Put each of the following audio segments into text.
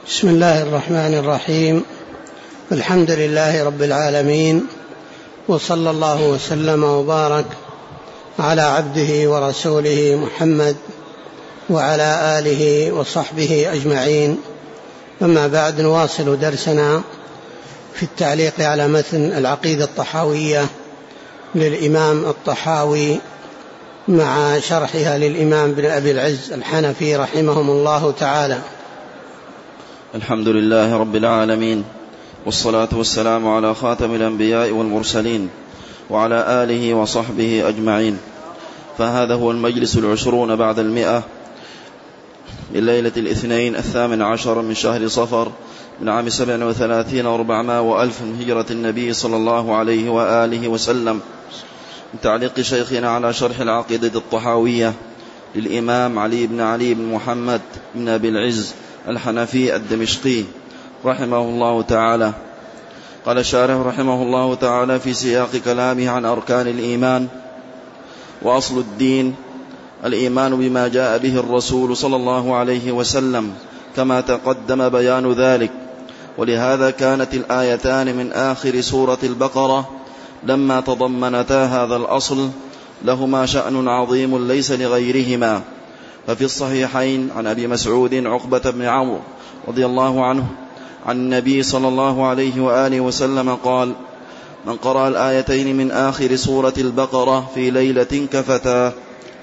بسم الله الرحمن الرحيم. الحمد لله رب العالمين، وصلى الله وسلم وبارك على عبده ورسوله محمد وعلى آله وصحبه أجمعين. أما بعد، نواصل درسنا في التعليق على متن العقيدة الطحاوية للإمام الطحاوي مع شرحها للإمام بن أبي العز الحنفي رحمهم الله تعالى. الحمد لله رب العالمين، والصلاة والسلام على خاتم الأنبياء والمرسلين وعلى آله وصحبه أجمعين. فهذا هو المجلس 20 بعد 100 من ليلة الاثنين 18 من شهر صفر من عام 37 و400 وألف من هجرة النبي صلى الله عليه وآله وسلم، من تعليق شيخنا على شرح العقيدة الطحاوية للإمام علي بن محمد بن أبي العز الحنفي الدمشقي رحمه الله تعالى. قال الشارح رحمه الله تعالى في سياق كلامه عن أركان الإيمان: وأصل الدين الإيمان بما جاء به الرسول صلى الله عليه وسلم كما تقدم بيان ذلك. ولهذا كانت الآيتان من آخر سورة البقرة لما تضمنتا هذا الأصل لهما شأن عظيم ليس لغيرهما. ففي الصحيحين عن أبي مسعود عقبة بن عمرو رضي الله عنه عن النبي صلى الله عليه وآله وسلم قال: من قرأ الآيتين من آخر سورة البقرة في ليلة كفتا.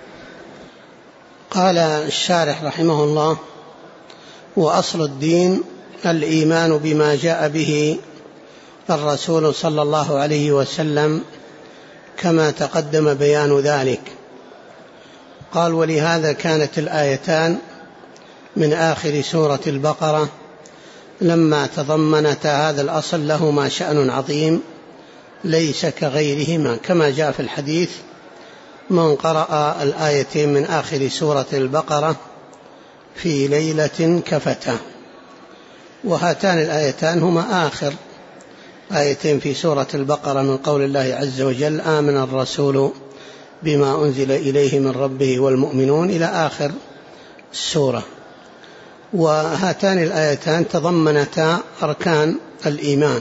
قال الشارح رحمه الله: وأصل الدين الإيمان بما جاء به الرسول صلى الله عليه وسلم كما تقدم بيان ذلك. قال: ولهذا كانت الآيتان من آخر سورة البقرة لما تضمنتا هذا الأصل لهما شأن عظيم ليس كغيرهما، كما جاء في الحديث: من قرأ الآيتين من آخر سورة البقرة في ليلة كفتا. وهاتان الآيتان هما آخر آيتين في سورة البقرة من قول الله عز وجل: آمن الرسول بما أنزل إليه من ربه والمؤمنون، إلى آخر السورة. وهاتان الآيتان تضمنتا أركان الإيمان،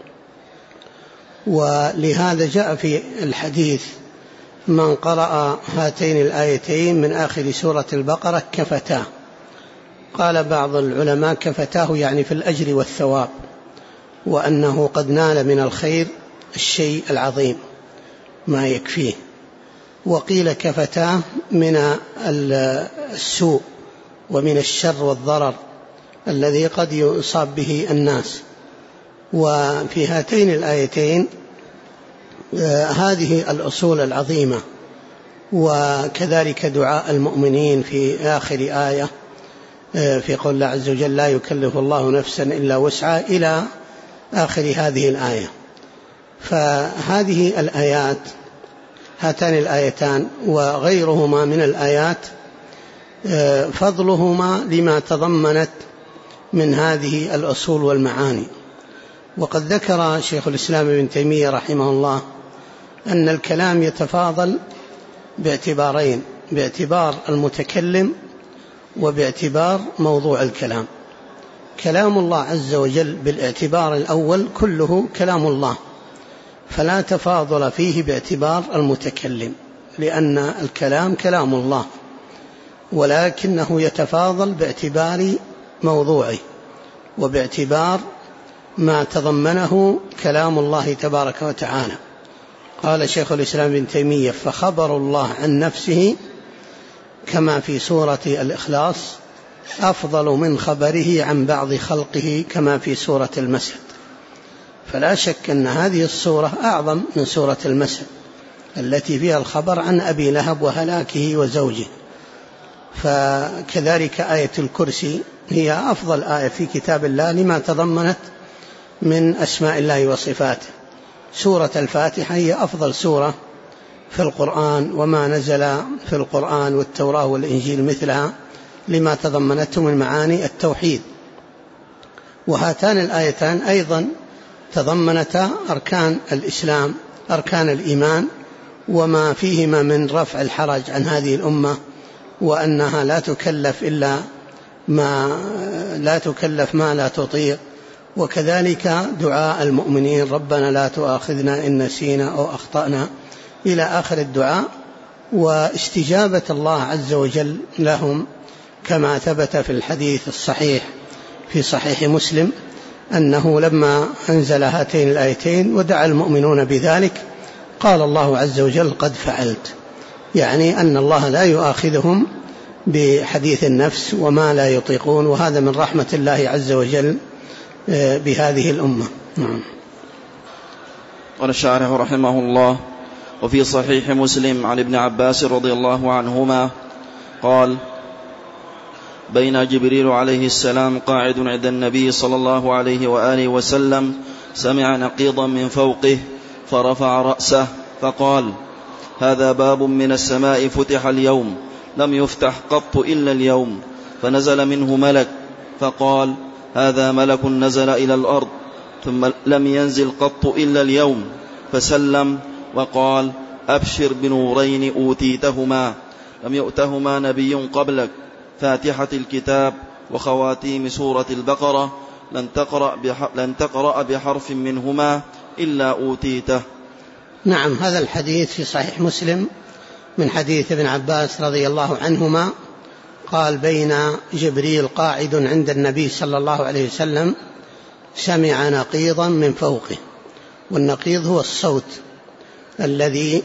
ولهذا جاء في الحديث: من قرأ هاتين الآيتين من آخر سورة البقرة كفتاه. قال بعض العلماء: كفتاه يعني في الأجر والثواب، وأنه قد نال من الخير الشيء العظيم ما يكفيه. وقيل كفتاه من السوء ومن الشر والضرر الذي قد يصاب به الناس. وفي هاتين الآيتين هذه الأصول العظيمة، وكذلك دعاء المؤمنين في آخر آية في قول الله عز وجل: لا يكلف الله نفسا إلا وسعها، إلى آخر هذه الآية. فهذه الآيات، هاتان الآيتان وغيرهما من الآيات، فضلهما لما تضمنت من هذه الأصول والمعاني. وقد ذكر شيخ الإسلام ابن تيمية رحمه الله أن الكلام يتفاضل باعتبارين: باعتبار المتكلم وباعتبار موضوع الكلام. كلام الله عز وجل بالاعتبار الأول كله كلام الله، فلا تفاضل فيه باعتبار المتكلم، لأن الكلام كلام الله، ولكنه يتفاضل باعتبار موضوعه وباعتبار ما تضمنه كلام الله تبارك وتعالى. قال شيخ الإسلام ابن تيمية: فخبر الله عن نفسه كما في سورة الإخلاص أفضل من خبره عن بعض خلقه كما في سورة المسد. فلا شك أن هذه السورة أعظم من سورة المسد التي فيها الخبر عن أبي لهب وهلاكه وزوجه. فكذلك آية الكرسي هي أفضل آية في كتاب الله لما تضمنت من أسماء الله وصفاته. سورة الفاتحة هي أفضل سورة في القرآن، وما نزل في القرآن والتوراة والإنجيل مثلها لما تضمنته من معاني التوحيد. وهاتان الآيتان أيضا تضمنتا أركان الإسلام، أركان الإيمان، وما فيهما من رفع الحرج عن هذه الأمة، وأنها لا تكلف إلا ما لا تكلف ما لا تطيق. وكذلك دعاء المؤمنين ربنا لا تؤاخذنا إن نسينا أو أخطأنا إلى آخر الدعاء، واستجابة الله عز وجل لهم كما ثبت في الحديث الصحيح في صحيح مسلم أنه لما أنزل هاتين الآيتين ودعا المؤمنون بذلك قال الله عز وجل قد فعلت، يعني أن الله لا يؤاخذهم بحديث النفس وما لا يطيقون، وهذا من رحمة الله عز وجل بهذه الأمة. قال الشارح رحمه الله: وفي صحيح مسلم عن ابن عباس رضي الله عنهما قال: بين جبريل عليه السلام قاعد عند النبي صلى الله عليه وآله وسلم سمع نقيضا من فوقه فرفع رأسه فقال: هذا باب من السماء فتح اليوم لم يفتح قط إلا اليوم، فنزل منه ملك فقال: هذا ملك نزل إلى الأرض ثم لم ينزل قط إلا اليوم، فسلم وقال: أبشر بنورين أوتيتهما لم يؤتهما نبي قبلك، فاتحة الكتاب وخواتيم سورة البقرة، لن تقرأ بحرف منهما إلا أوتيته. نعم، هذا الحديث في صحيح مسلم من حديث ابن عباس رضي الله عنهما قال: بين جبريل قاعد عند النبي صلى الله عليه وسلم سمع نقيضا من فوقه، والنقيض هو الصوت الذي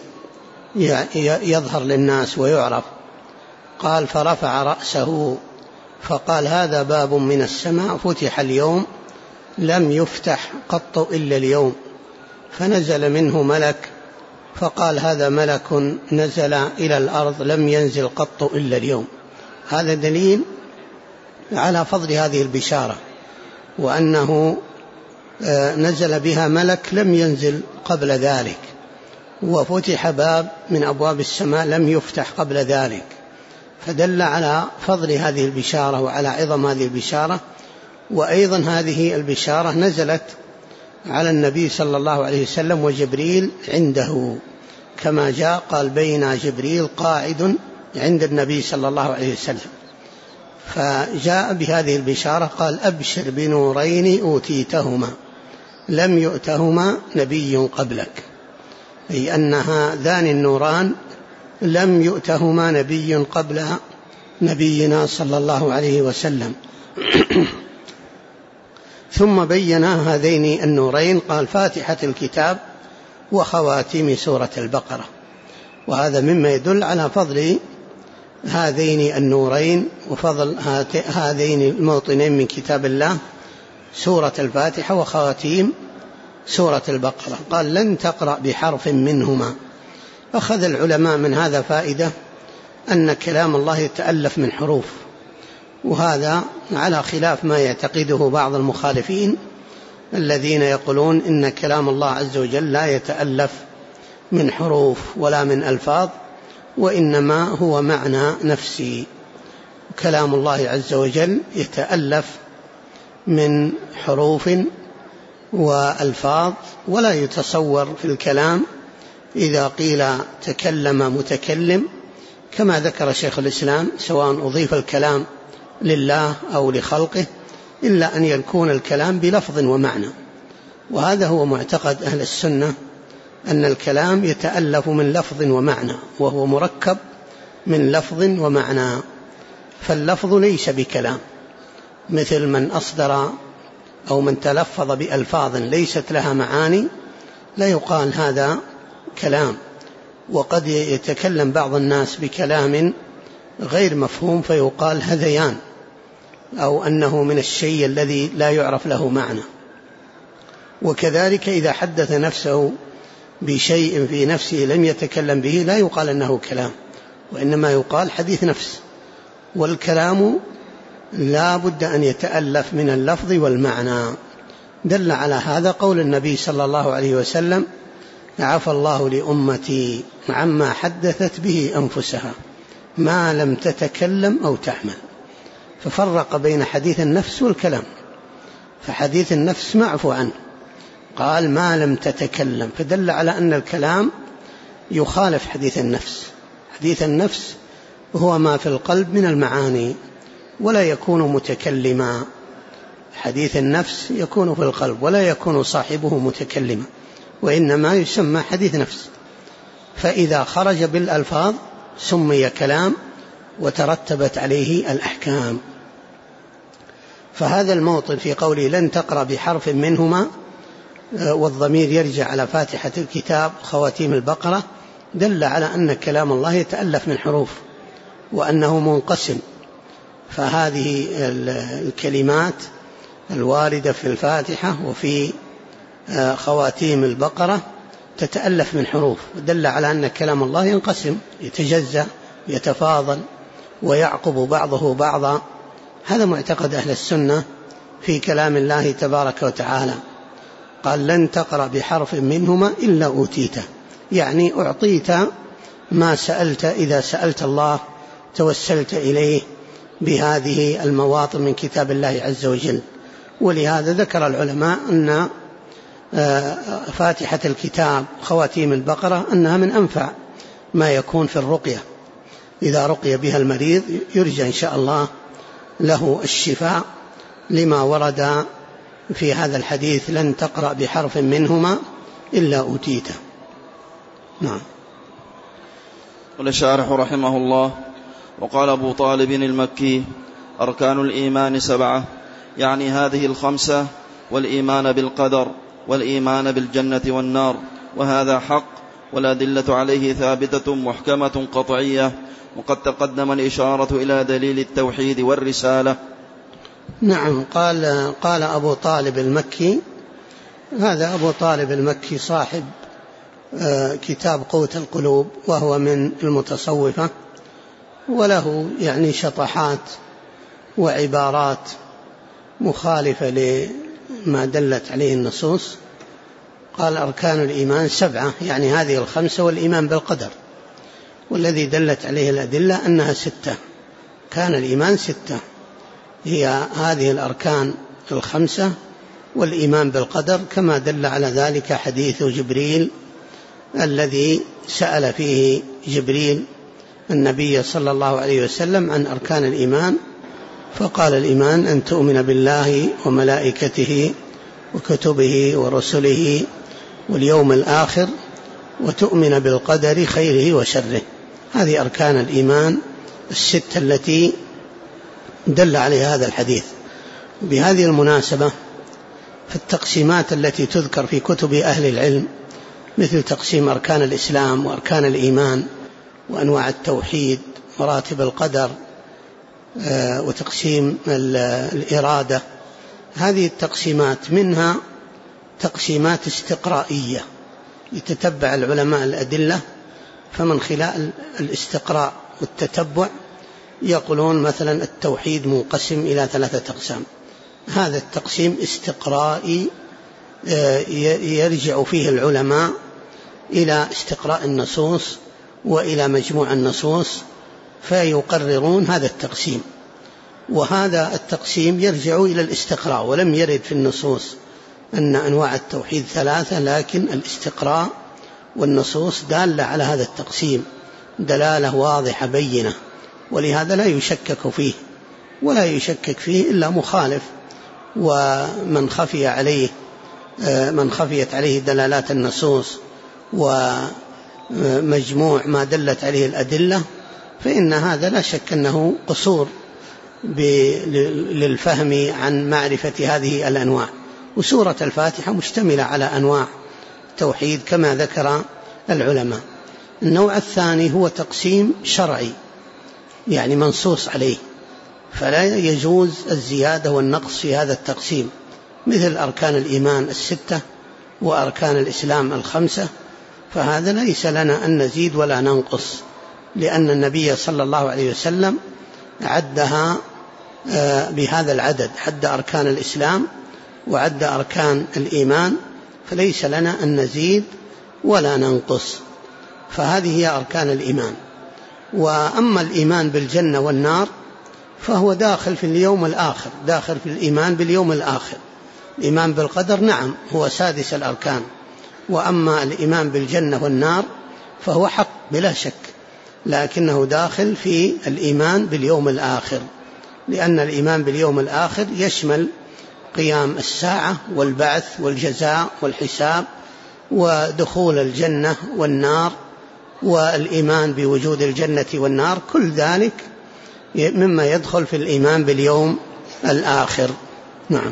يظهر للناس ويعرف. قال: فرفع رأسه فقال: هذا باب من السماء فتح اليوم لم يفتح قط إلا اليوم، فنزل منه ملك فقال: هذا ملك نزل إلى الأرض لم ينزل قط إلا اليوم. هذا دليل على فضل هذه البشارة، وأنه نزل بها ملك لم ينزل قبل ذلك، وفتح باب من أبواب السماء لم يفتح قبل ذلك، فدل على فضل هذه البشارة وعلى عظم هذه البشارة. وأيضا هذه البشارة نزلت على النبي صلى الله عليه وسلم وجبريل عنده، كما جاء قال: بين جبريل قاعد عند النبي صلى الله عليه وسلم، فجاء بهذه البشارة قال: أبشر بنورين أوتيتهما لم يؤتهما نبي قبلك، أي أن هذان النوران لم يؤتهما نبي قبل نبينا صلى الله عليه وسلم. ثم بين هذين النورين قال: فاتحة الكتاب وخواتيم سورة البقرة. وهذا مما يدل على فضل هذين النورين وفضل هذين الموطنين من كتاب الله، سورة الفاتحة وخواتيم سورة البقرة. قال: لن تقرأ بحرف منهما. أخذ العلماء من هذا فائدة أن كلام الله يتألف من حروف، وهذا على خلاف ما يعتقده بعض المخالفين الذين يقولون إن كلام الله عز وجل لا يتألف من حروف ولا من ألفاظ، وإنما هو معنى نفسي. كلام الله عز وجل يتألف من حروف وألفاظ، ولا يتصور في الكلام إذا قيل تكلم متكلم كما ذكر شيخ الإسلام، سواء أضيف الكلام لله أو لخلقه، إلا أن يكون الكلام بلفظ ومعنى. وهذا هو معتقد أهل السنة، أن الكلام يتألف من لفظ ومعنى، وهو مركب من لفظ ومعنى. فاللفظ ليس بكلام، مثل من أصدر أو من تلفظ بألفاظ ليست لها معاني لا يقال هذا كلام. وقد يتكلم بعض الناس بكلام غير مفهوم فيقال هذيان، أو أنه من الشيء الذي لا يعرف له معنى. وكذلك إذا حدث نفسه بشيء في نفسه لم يتكلم به لا يقال أنه كلام، وإنما يقال حديث نفس. والكلام لا بد أن يتألف من اللفظ والمعنى. دل على هذا قول النبي صلى الله عليه وسلم: عفى الله لأمتي عما حدثت به أنفسها ما لم تتكلم أو تعمل. ففرق بين حديث النفس والكلام، فحديث النفس معفو عنه، قال ما لم تتكلم، فدل على أن الكلام يخالف حديث النفس. حديث النفس هو ما في القلب من المعاني، ولا يكون متكلما. حديث النفس يكون في القلب ولا يكون صاحبه متكلما، وإنما يسمى حديث نفس. فإذا خرج بالألفاظ سمي كلام وترتبت عليه الأحكام. فهذا الموطن في قوله لن تقرأ بحرف منهما، والضمير يرجع على فاتحة الكتاب خواتيم البقرة، دل على أن كلام الله يتألف من حروف وأنه منقسم. فهذه الكلمات الواردة في الفاتحة وفي خواتيم البقرة تتألف من حروف، دل على أن كلام الله ينقسم، يتجزأ، يتفاضل، ويعقب بعضه بعضا. هذا معتقد أهل السنة في كلام الله تبارك وتعالى. قال لن تقرأ بحرف منهما إلا أوتيته، يعني أعطيت ما سألت. إذا سألت الله توسلت إليه بهذه المواطن من كتاب الله عز وجل. ولهذا ذكر العلماء أن فاتحة الكتاب خواتيم البقرة أنها من أنفع ما يكون في الرقية. إذا رقي بها المريض يرجى إن شاء الله له الشفاء، لما ورد في هذا الحديث لن تقرأ بحرف منهما إلا أوتيته. نعم. قال الشارح رحمه الله: وقال أبو طالب المكي: أركان الإيمان 7، يعني هذه 5، والإيمان بالقدر، والإيمان بالجنة والنار، وهذا حق، والأدلة عليه ثابتة محكمة قطعية، وقد تقدم الإشارة إلى دليل التوحيد والرسالة. نعم. قال أبو طالب المكي، هذا أبو طالب المكي صاحب كتاب قوت القلوب، وهو من المتصوفة، وله يعني شطحات وعبارات مخالفة لما دلت عليه النصوص. قال أركان الإيمان 7، يعني هذه 5 والإيمان بالقدر، والذي دلت عليه الأدلة أنها 6. كان الإيمان 6، هي هذه الأركان 5 والإيمان بالقدر، كما دل على ذلك حديث جبريل الذي سأل فيه جبريل النبي صلى الله عليه وسلم عن أركان الإيمان، فقال الإيمان أن تؤمن بالله وملائكته وكتبه ورسله واليوم الآخر، وتؤمن بالقدر خيره وشره. هذه أركان الإيمان 6 التي دل عليها هذا الحديث. بهذه المناسبة فالتقسيمات التي تذكر في كتب أهل العلم، مثل تقسيم أركان الإسلام وأركان الإيمان وأنواع التوحيد مراتب القدر وتقسيم الإرادة، هذه التقسيمات منها تقسيمات استقرائية يتتبع العلماء الأدلة، فمن خلال الاستقراء والتتبع يقولون مثلا التوحيد منقسم إلى 3 أقسام. هذا التقسيم استقرائي يرجع فيه العلماء إلى استقراء النصوص وإلى مجموع النصوص فيقررون هذا التقسيم. وهذا التقسيم يرجع إلى الاستقراء، ولم يرد في النصوص أن أنواع التوحيد 3، لكن الاستقراء والنصوص دالة على هذا التقسيم دلالة واضحة بينة، ولهذا لا يشكك فيه، ولا يشكك فيه إلا مخالف، ومن خفي عليه من خفيت عليه دلالات النصوص ومجموع ما دلت عليه الأدلة، فإن هذا لا شك أنه قصور للفهم عن معرفة هذه الأنواع. وسورة الفاتحة مشتملة على أنواع التوحيد كما ذكر العلماء. النوع الثاني هو تقسيم شرعي، يعني منصوص عليه، فلا يجوز الزيادة والنقص في هذا التقسيم، مثل أركان الإيمان 6 وأركان الإسلام 5، فهذا ليس لنا أن نزيد ولا ننقص، لأن النبي صلى الله عليه وسلم عدها بهذا العدد، عد أركان الإسلام وعد أركان الإيمان، فليس لنا أن نزيد ولا ننقص. فهذه هي أركان الإيمان. وأما الإيمان بالجنة والنار فهو داخل في اليوم الآخر، داخل في الإيمان باليوم الآخر. الإيمان بالقدر نعم هو 6 الأركان، وأما الإيمان بالجنة والنار فهو حق بلا شك، لكنه داخل في الإيمان باليوم الآخر، لأن الإيمان باليوم الآخر يشمل قيام الساعة والبعث والجزاء والحساب ودخول الجنة والنار والإيمان بوجود الجنة والنار، كل ذلك مما يدخل في الإيمان باليوم الآخر. نعم.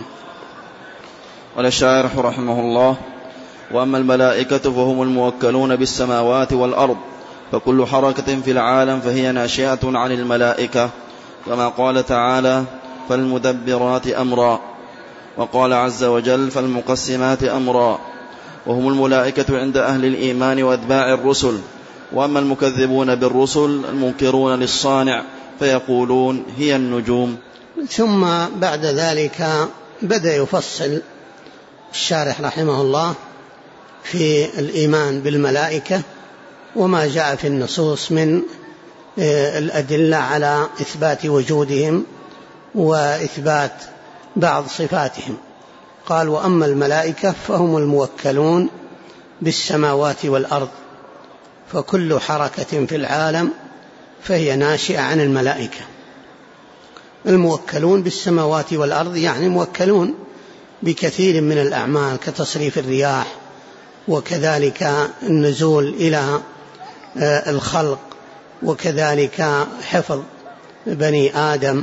قال الشارح رحمه الله: وأما الملائكة فهم الموكلون بالسماوات والأرض، فكل حركة في العالم فهي ناشئة عن الملائكة، كما قال تعالى: فالمدبرات أمرا، وقال عز وجل: فالمقسمات أمرا. وهم الملائكة عند أهل الإيمان وأتباع الرسل. وأما المكذبون بالرسل المنكرون للصانع فيقولون هي النجوم. ثم بعد ذلك بدأ يفصل الشارح رحمه الله في الإيمان بالملائكة وما جاء في النصوص من الأدلة على إثبات وجودهم وإثبات بعض صفاتهم. قال: وأما الملائكة فهم الموكلون بالسماوات والأرض، فكل حركة في العالم فهي ناشئة عن الملائكة. الموكلون بالسماوات والأرض يعني موكلون بكثير من الأعمال كتصريف الرياح، وكذلك النزول إلى الخلق، وكذلك حفظ بني آدم،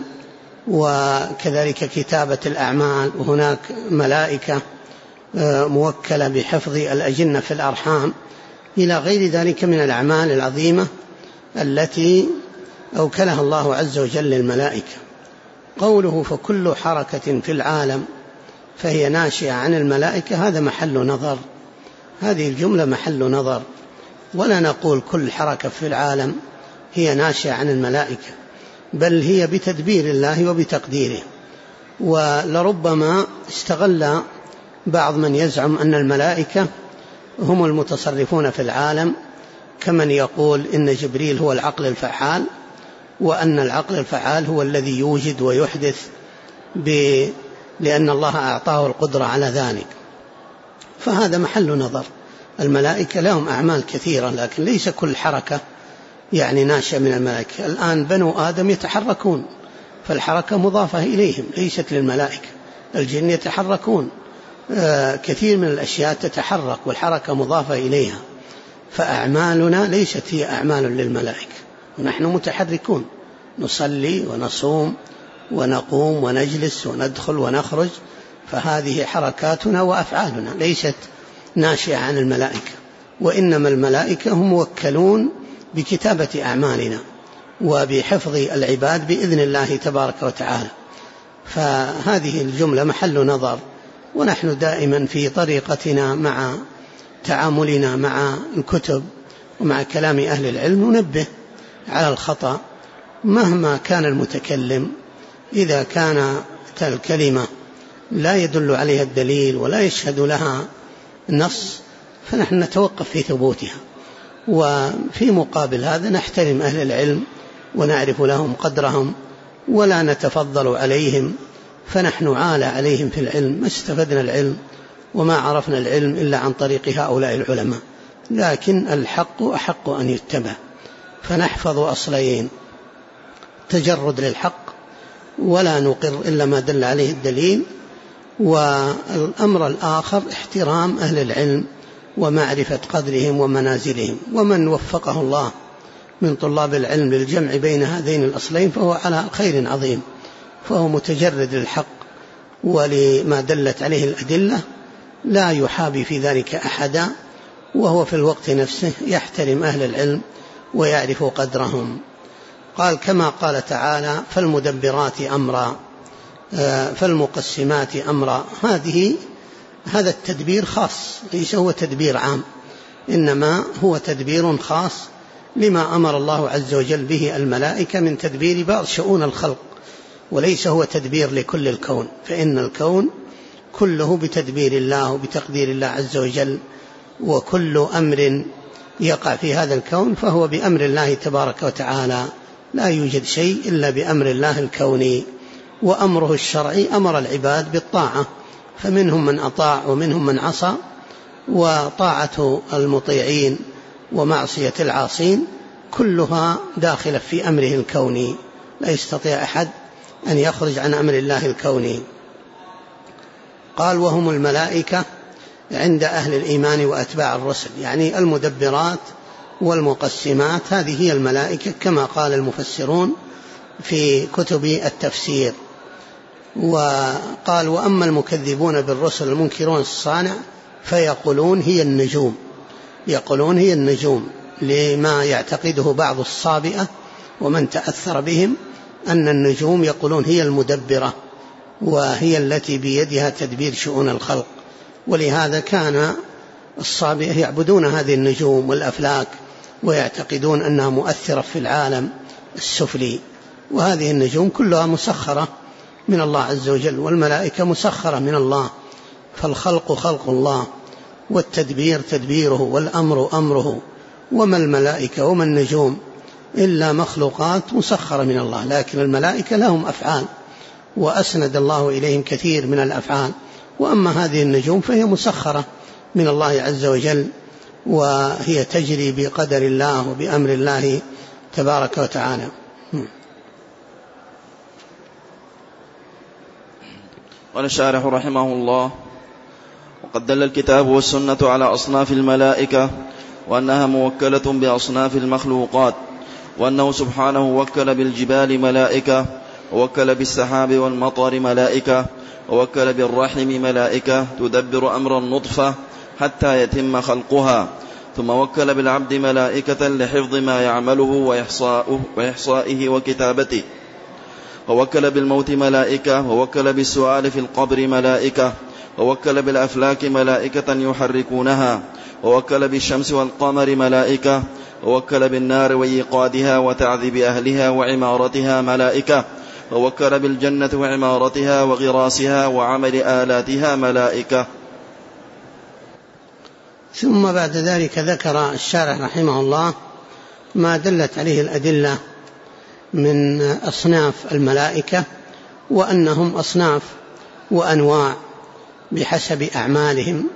وكذلك كتابة الأعمال. وهناك ملائكة موكلة بحفظ الأجنة في الأرحام، إلى غير ذلك من الأعمال العظيمة التي أوكلها الله عز وجل للملائكة. قوله فكل حركة في العالم فهي ناشئة عن الملائكة، هذا محل نظر، هذه الجملة محل نظر، ولا نقول كل حركة في العالم هي ناشئة عن الملائكة، بل هي بتدبير الله وبتقديره. ولربما استغل بعض من يزعم أن الملائكة هم المتصرفون في العالم، كمن يقول إن جبريل هو العقل الفعال، وأن العقل الفعال هو الذي يوجد ويحدث لأن الله أعطاه القدرة على ذلك. فهذا محل نظر. الملائكة لهم أعمال كثيرة، لكن ليس كل حركة يعني ناشئة من الملائكة. الآن بنو آدم يتحركون، فالحركة مضافة إليهم ليست للملائكة. الجن يتحركون، كثير من الأشياء تتحرك والحركة مضافة إليها. فأعمالنا ليست هي أعمال للملائكة، ونحن متحركون، نصلي ونصوم ونقوم ونجلس وندخل ونخرج، فهذه حركاتنا وأفعالنا ليست ناشئة عن الملائكة. وإنما الملائكة هم موكلون بكتابة أعمالنا وبحفظ العباد بإذن الله تبارك وتعالى. فهذه الجملة محل نظر، ونحن دائما في طريقتنا مع تعاملنا مع الكتب ومع كلام أهل العلم ننبه على الخطأ مهما كان المتكلم. إذا كان الكلمة لا يدل عليها الدليل ولا يشهد لها نص فنحن نتوقف في ثبوتها، وفي مقابل هذا نحترم أهل العلم ونعرف لهم قدرهم ولا نتفضل عليهم، فنحن عالى عليهم في العلم، ما استفدنا العلم وما عرفنا العلم إلا عن طريق هؤلاء العلماء. لكن الحق أحق أن يتبع، فنحفظ أصلين: تجرد للحق ولا نقر إلا ما دل عليه الدليل، والأمر الآخر احترام أهل العلم ومعرفة قدرهم ومنازلهم. ومن وفقه الله من طلاب العلم للجمع بين هذين الأصلين فهو على خير عظيم، فهو متجرد للحق ولما دلت عليه الأدلة، لا يحابي في ذلك أحدا، وهو في الوقت نفسه يحترم أهل العلم ويعرف قدرهم. قال كما قال تعالى: فالمدبرات أمرا، فالمقسمات أمرا. هذا التدبير خاص، ليس هو تدبير عام، إنما هو تدبير خاص لما أمر الله عز وجل به الملائكة من تدبير بعض شؤون الخلق، وليس هو تدبير لكل الكون، فإن الكون كله بتدبير الله وبتقدير الله عز وجل، وكل أمر يقع في هذا الكون فهو بأمر الله تبارك وتعالى، لا يوجد شيء إلا بأمر الله الكوني. وأمره الشرعي أمر العباد بالطاعة، فمنهم من أطاع ومنهم من عصى، وطاعة المطيعين ومعصية العاصين كلها داخلة في أمره الكوني. لا يستطيع أحد أن يخرج عن أمر الله الكوني. قال وهم الملائكة عند أهل الإيمان وأتباع الرسل، يعني المدبرات والمقسمات، هذه هي الملائكة كما قال المفسرون في كتب التفسير. وقال وأما المكذبون بالرسل المنكرون الصانع فيقولون هي النجوم، يقولون هي النجوم لما يعتقده بعض الصابئة ومن تأثر بهم أن النجوم يقولون هي المدبرة وهي التي بيدها تدبير شؤون الخلق، ولهذا كان الصابئة يعبدون هذه النجوم والأفلاك ويعتقدون أنها مؤثرة في العالم السفلي، وهذه النجوم كلها مسخرة من الله عز وجل، والملائكة مسخرة من الله، فالخلق خلق الله والتدبير تدبيره والأمر أمره، وما الملائكة وما النجوم إلا مخلوقات مسخرة من الله، لكن الملائكة لهم أفعال وأسند الله إليهم كثير من الأفعال، وأما هذه النجوم فهي مسخرة من الله عز وجل وهي تجري بقدر الله وبأمر الله تبارك وتعالى. قال الشارح رحمه الله: وقد دل الكتاب والسنة على أصناف الملائكة وأنها موكلة بأصناف المخلوقات، وأنه سبحانه وكل بالجبال ملائكة، ووكل بالسحاب والمطر ملائكة، ووكل بالرحم ملائكة تدبر أمر النطفة حتى يتم خلقها، ثم وكل بالعبد ملائكة لحفظ ما يعمله وإحصائه وكتابته، ووكل بالموت ملائكة، ووكل بالسؤال في القبر ملائكة، ووكل بالأفلاك ملائكة يحركونها، ووكل بالشمس والقمر ملائكة، ووكل بالنار وإيقادها وتعذيب أهلها وعمارتها ملائكة، ووكل بالجنة وعمارتها وغراسها وعمل آلاتها ملائكة. ثم بعد ذلك ذكر الشارح رحمه الله ما دلت عليه الأدلة من أصناف الملائكة، وأنهم أصناف وأنواع بحسب أعمالهم،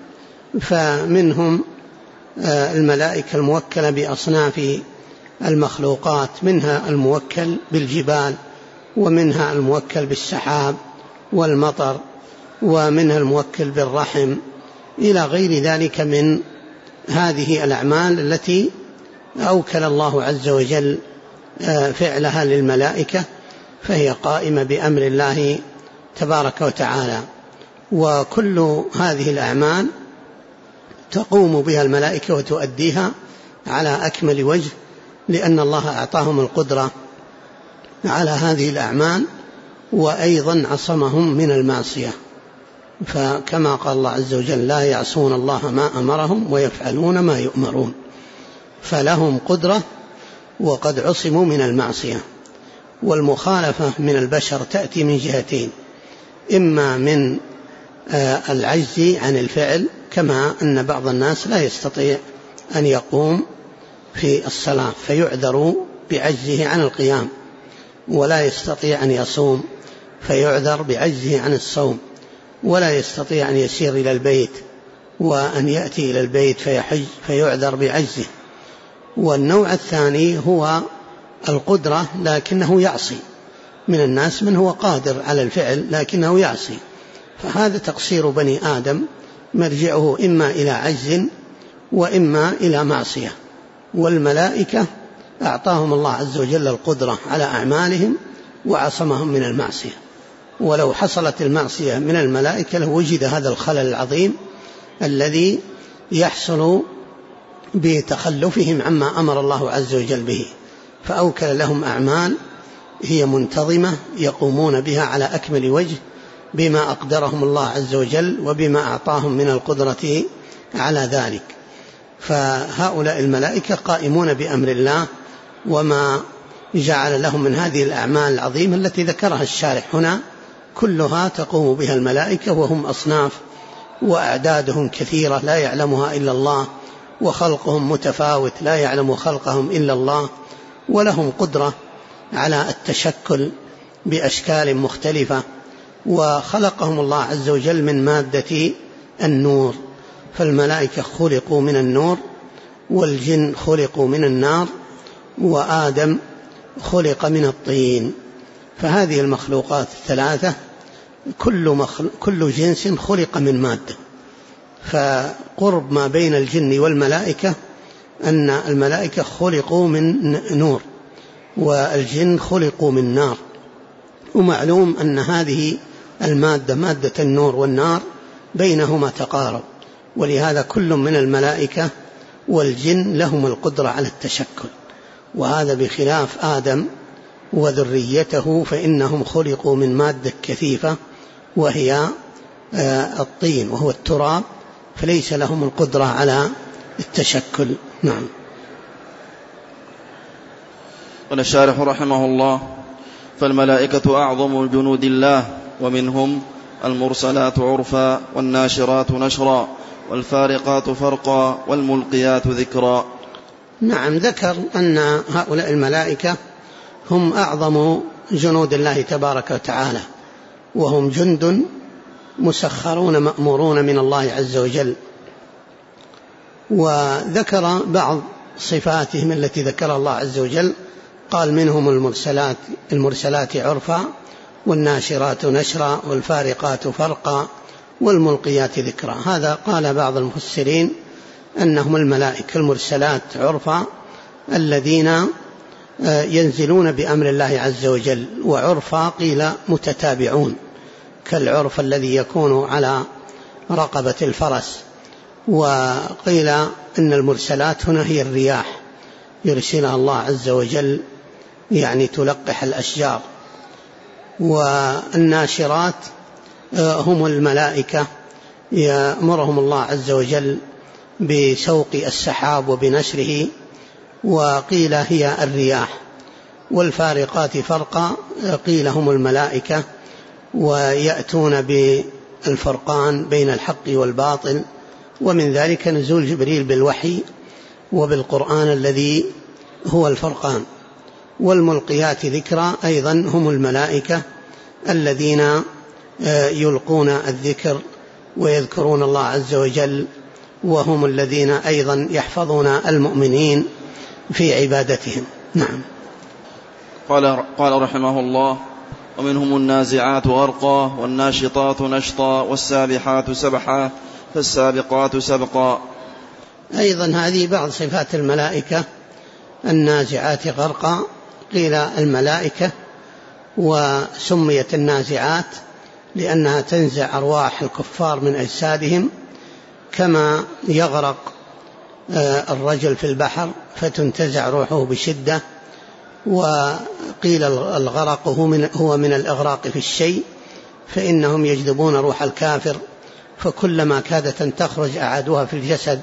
فمنهم الملائكة الموكلة بأصناف المخلوقات، منها الموكل بالجبال، ومنها الموكل بالسحاب والمطر، ومنها الموكل بالرحم، إلى غير ذلك من هذه الأعمال التي أوكل الله عز وجل فعلها للملائكة، فهي قائمة بأمر الله تبارك وتعالى. وكل هذه الأعمال تقوم بها الملائكة وتؤديها على أكمل وجه، لأن الله أعطاهم القدرة على هذه الأعمال، وأيضا عصمهم من المعصية، فكما قال الله عز وجل: لا يعصون الله ما أمرهم ويفعلون ما يؤمرون، فلهم قدرة وقد عصموا من المعصية. والمخالفة من البشر تأتي من جهتين: إما من العجز عن الفعل، كما أن بعض الناس لا يستطيع أن يقوم في الصلاة فيعذر بعجزه عن القيام، ولا يستطيع أن يصوم فيعذر بعجزه عن الصوم، ولا يستطيع أن يسير إلى البيت وأن يأتي إلى البيت فيحج فيعذر بعجزه. والنوع الثاني هو القدرة لكنه يعصي، من الناس من هو قادر على الفعل لكنه يعصي، فهذا تقصير بني آدم مرجعه إما إلى عجز وإما إلى معصية. والملائكة أعطاهم الله عز وجل القدرة على أعمالهم وعصمهم من المعصية، ولو حصلت المعصية من الملائكة لوجد هذا الخلل العظيم الذي يحصل بتخلفهم عما أمر الله عز وجل به، فأوكل لهم أعمال هي منتظمة يقومون بها على أكمل وجه بما أقدرهم الله عز وجل وبما أعطاهم من القدرة على ذلك. فهؤلاء الملائكة قائمون بأمر الله، وما جعل لهم من هذه الأعمال العظيمة التي ذكرها الشارح هنا كلها تقوم بها الملائكة، وهم أصناف وأعدادهم كثيرة لا يعلمها إلا الله، وخلقهم متفاوت لا يعلم خلقهم إلا الله، ولهم قدرة على التشكل بأشكال مختلفة، وخلقهم الله عز وجل من مادة النور، فالملائكة خلقوا من النور، والجن خلقوا من النار، وآدم خلق من الطين، فهذه المخلوقات الثلاثة كل جنس خلق من مادة، فقرب ما بين الجن والملائكة أن الملائكة خلقوا من نور والجن خلقوا من نار، ومعلوم أن هذه المادة مادة النور والنار بينهما تقارب، ولهذا كل من الملائكة والجن لهم القدرة على التشكل، وهذا بخلاف آدم وذريته فإنهم خلقوا من مادة كثيفة وهي الطين وهو التراب، فليس لهم القدرة على التشكل. نعم. قال الشارح رحمه الله: فالملائكة أعظم جنود الله، ومنهم المرسلات عرفا، والناشرات نشرا، والفارقات فرقا، والملقيات ذكرا. نعم، ذكر أن هؤلاء الملائكة هم أعظم جنود الله تبارك وتعالى، وهم جند مسخرون مأمورون من الله عز وجل. وذكر بعض صفاتهم التي ذكر الله عز وجل، قال منهم المرسلات عرفا، والناشرات نشرا، والفارقات فرقا، والملقيات ذكرا. هذا قال بعض المفسرين أنهم الملائكة المرسلات عرفا الذين ينزلون بأمر الله عز وجل، وعرفا قيل متتابعون كالعرف الذي يكون على رقبة الفرس. وقيل إن المرسلات هنا هي الرياح يرسلها الله عز وجل، يعني تلقح الأشجار. والناشرات هم الملائكة يأمرهم الله عز وجل بسوق السحاب وبنشره، وقيل هي الرياح. والفارقات فرقا قيل هم الملائكة ويأتون بالفرقان بين الحق والباطل، ومن ذلك نزول جبريل بالوحي وبالقرآن الذي هو الفرقان. والملقيات ذكرى أيضا هم الملائكة الذين يلقون الذكر ويذكرون الله عز وجل، وهم الذين أيضا يحفظون المؤمنين في عبادتهم. نعم. قال رحمه الله: ومنهم النازعات غرقا، والناشطات نشطا، والسابحات سبحا، فالسابقات سبقا. أيضا هذه بعض صفات الملائكة. النازعات غرقا قيل الملائكة، وسميت النازعات لأنها تنزع أرواح الكفار من أجسادهم، كما يغرق الرجل في البحر فتنتزع روحه بشدة. وقيل الغرق هو من الإغراق في الشيء، فإنهم يجذبون روح الكافر، فكلما كادت أن تخرج أعادوها في الجسد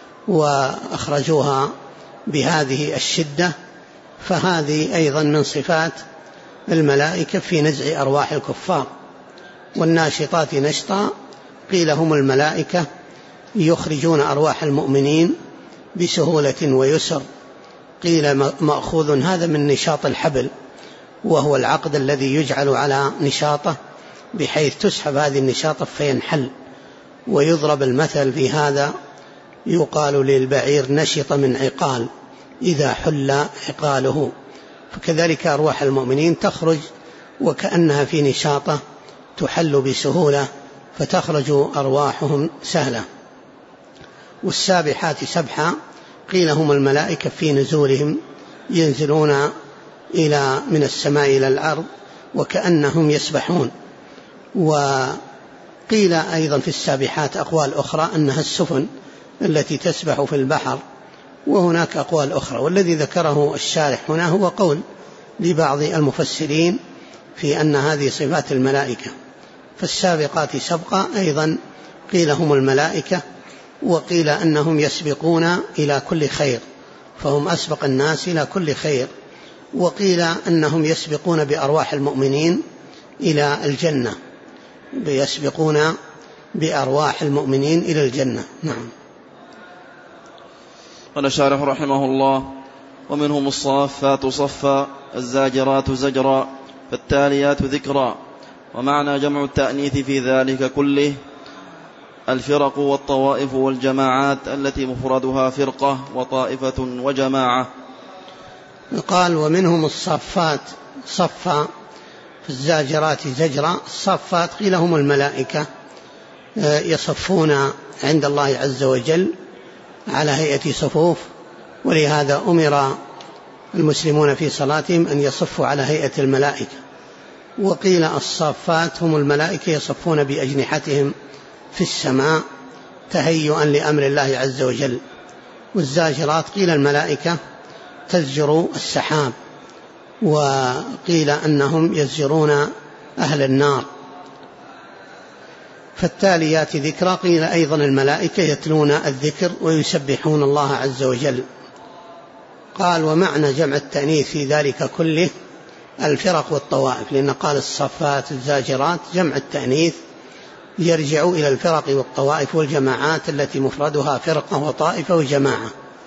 وأخرجوها بهذه الشدة. فهذه أيضا من صفات الملائكة في نزع أرواح الكفار. والناشطات نشطا قيل هم الملائكة يخرجون أرواح المؤمنين بسهولة ويسر، قيل مأخوذ هذا من نشاط الحبل، وهو العقد الذي يجعل على نشاطه بحيث تسحب هذه النشاطة فينحل. ويضرب المثل في هذا، يقال للبعير نشط من عقال إذا حل عقاله. فكذلك أرواح المؤمنين تخرج وكأنها في نشاطة تحل بسهولة، فتخرج أرواحهم سهلة. والسابحات سبحا قيل هم الملائكة في نزولهم، ينزلون من السماء إلى الأرض وكأنهم يسبحون. وقيل أيضا في السابحات أقوال أخرى أنها السفن التي تسبح في البحر، وهناك أقوال أخرى. والذي ذكره الشارح هنا هو قول لبعض المفسرين في أن هذه صفات الملائكة. فالسابقات سبقا أيضا قيل هم الملائكة، وقيل أنهم يسبقون إلى كل خير، فهم أسبق الناس إلى كل خير. وقيل أنهم يسبقون بأرواح المؤمنين إلى الجنة، يسبقون بأرواح المؤمنين إلى الجنة. نعم. قال الشارح رحمه الله: ومنهم الصافات صفا، الزاجرات زجرا، فالتاليات ذكرا. ومعنى جمع التأنيث في ذلك كله الفرق والطوائف والجماعات التي مفردها فرقة وطائفة وجماعة. قال: ومنهم الصفات. صفا في الزاجرات زجرا. الصافات قيل هم الملائكة يصفون عند الله عز وجل على هيئة صفوف، ولهذا أمر المسلمون في صلاتهم أن يصفوا على هيئة الملائكة. وقيل الصافات هم الملائكة يصفون بأجنحتهم في السماء تهيئا لأمر الله عز وجل. والزاجرات قيل الملائكة تزجر السحاب، وقيل أنهم يزجرون أهل النار. فالتاليات ذكرى قيل أيضا الملائكة يتلون الذكر ويسبحون الله عز وجل. قال ومعنى جمع التأنيث في ذلك كله الفرق والطوائف، لأن قال الصفات الزاجرات جمع التأنيث يرجع إلى الفرق والطوائف والجماعات التي مفردها فرقة وطائفة وجماعة.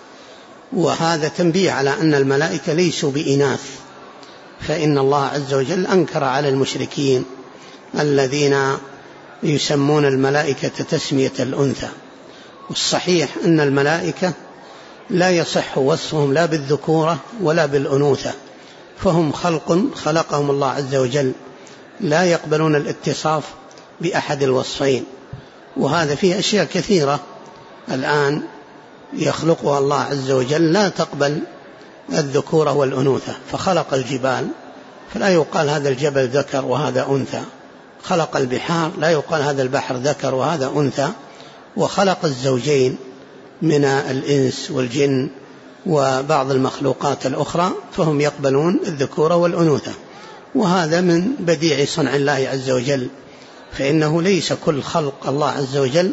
وهذا تنبيه على أن الملائكة ليسوا بإناث، فإن الله عز وجل أنكر على المشركين الذين يسمون الملائكة تسمية الأنثى. والصحيح أن الملائكة لا يصح وصفهم لا بالذكورة ولا بالأنوثة، فهم خلق خلقهم الله عز وجل، لا يقبلون الاتصاف بأحد الوصفين. وهذا فيه أشياء كثيرة الآن يخلقها الله عز وجل لا تقبل الذكورة والأنوثة. فخلق الجبال فلا يقال هذا الجبل ذكر وهذا أنثى، خلق البحار لا يقال هذا البحر ذكر وهذا أنثى، وخلق الزوجين من الإنس والجن وبعض المخلوقات الأخرى فهم يقبلون الذكورة والأنوثة. وهذا من بديع صنع الله عز وجل، فإنه ليس كل خلق الله عز وجل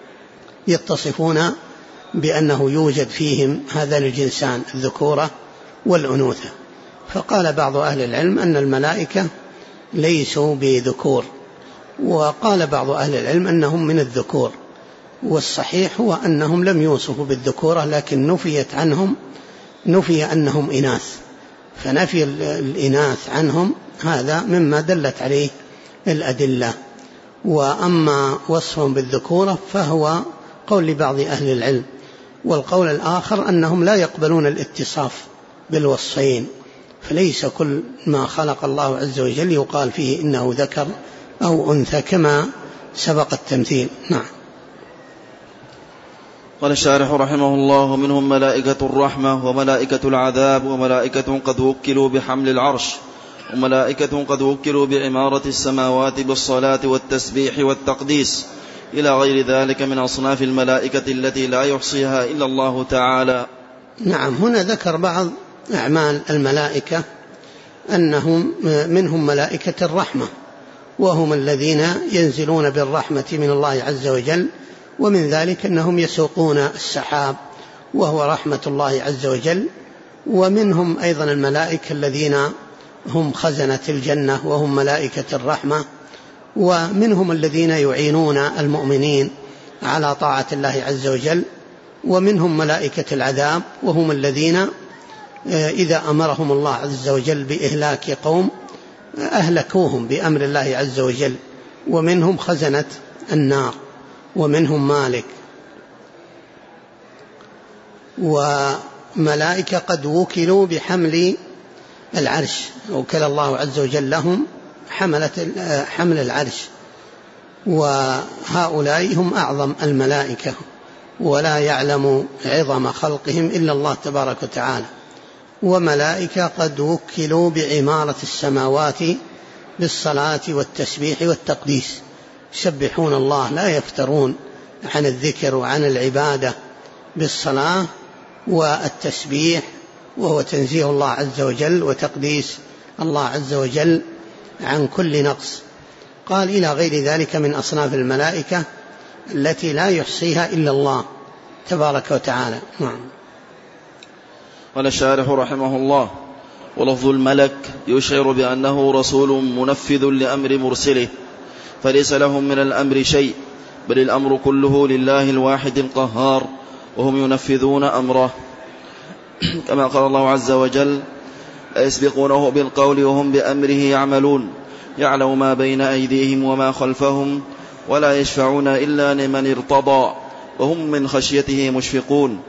يتصفون بأنه يوجد فيهم هذا الجنسان الذكورة والأنوثة. فقال بعض أهل العلم أن الملائكة ليسوا بذكور، وقال بعض أهل العلم أنهم من الذكور. والصحيح هو أنهم لم يوصفوا بالذكورة، لكن نفي أنهم إناث، فنفي الإناث عنهم هذا مما دلت عليه الأدلة. وأما وصفهم بالذكورة فهو قول لبعض أهل العلم. والقول الآخر أنهم لا يقبلون الاتصاف بالوصفين، فليس كل ما خلق الله عز وجل يقال فيه إنه ذكر أو أنثى كما سبق التمثيل. نعم. قال الشارح رحمه الله منهم ملائكة الرحمة وملائكة العذاب وملائكة قد وكلوا بحمل العرش وملائكة قد وكلوا بعمارة السماوات بالصلاة والتسبيح والتقديس إلى غير ذلك من أصناف الملائكة التي لا يحصيها إلا الله تعالى. نعم. هنا ذكر بعض أعمال الملائكة أنهم منهم ملائكة الرحمة، وهم الذين ينزلون بالرحمة من الله عز وجل، ومن ذلك أنهم يسوقون السحاب وهو رحمة الله عز وجل. ومنهم أيضا الملائكة الذين هم خزنة الجنة وهم ملائكة الرحمة. ومنهم الذين يعينون المؤمنين على طاعة الله عز وجل. ومنهم ملائكة العذاب وهم الذين إذا أمرهم الله عز وجل بإهلاك قوم أهلكوهم بأمر الله عز وجل. ومنهم خزنة النار ومنهم مالك. وملائكة قد وكلوا بحمل العرش، وكل الله عز وجل لهم حمل العرش، وهؤلاء هم أعظم الملائكة، ولا يعلم عظم خلقهم إلا الله تبارك وتعالى. وملائكة قد وكلوا بعمارة السماوات بالصلاة والتسبيح والتقديس، يسبحون الله لا يفترون عن الذكر وعن العبادة بالصلاة والتسبيح، وهو تنزيه الله عز وجل وتقديس الله عز وجل عن كل نقص. قال إلى غير ذلك من أصناف الملائكة التي لا يحصيها إلا الله تبارك وتعالى. نعم. قال الشارح رحمه الله ولفظ الملك يشعر بأنه رسول منفذ لأمر مرسله، فليس لهم من الأمر شيء، بل الأمر كله لله الواحد القهار، وهم ينفذون أمره، كما قال الله عز وجل لا يسبقونه بالقول وهم بأمره يعملون، يعلم ما بين أيديهم وما خلفهم ولا يشفعون إلا لمن ارتضى وهم من خشيته مشفقون.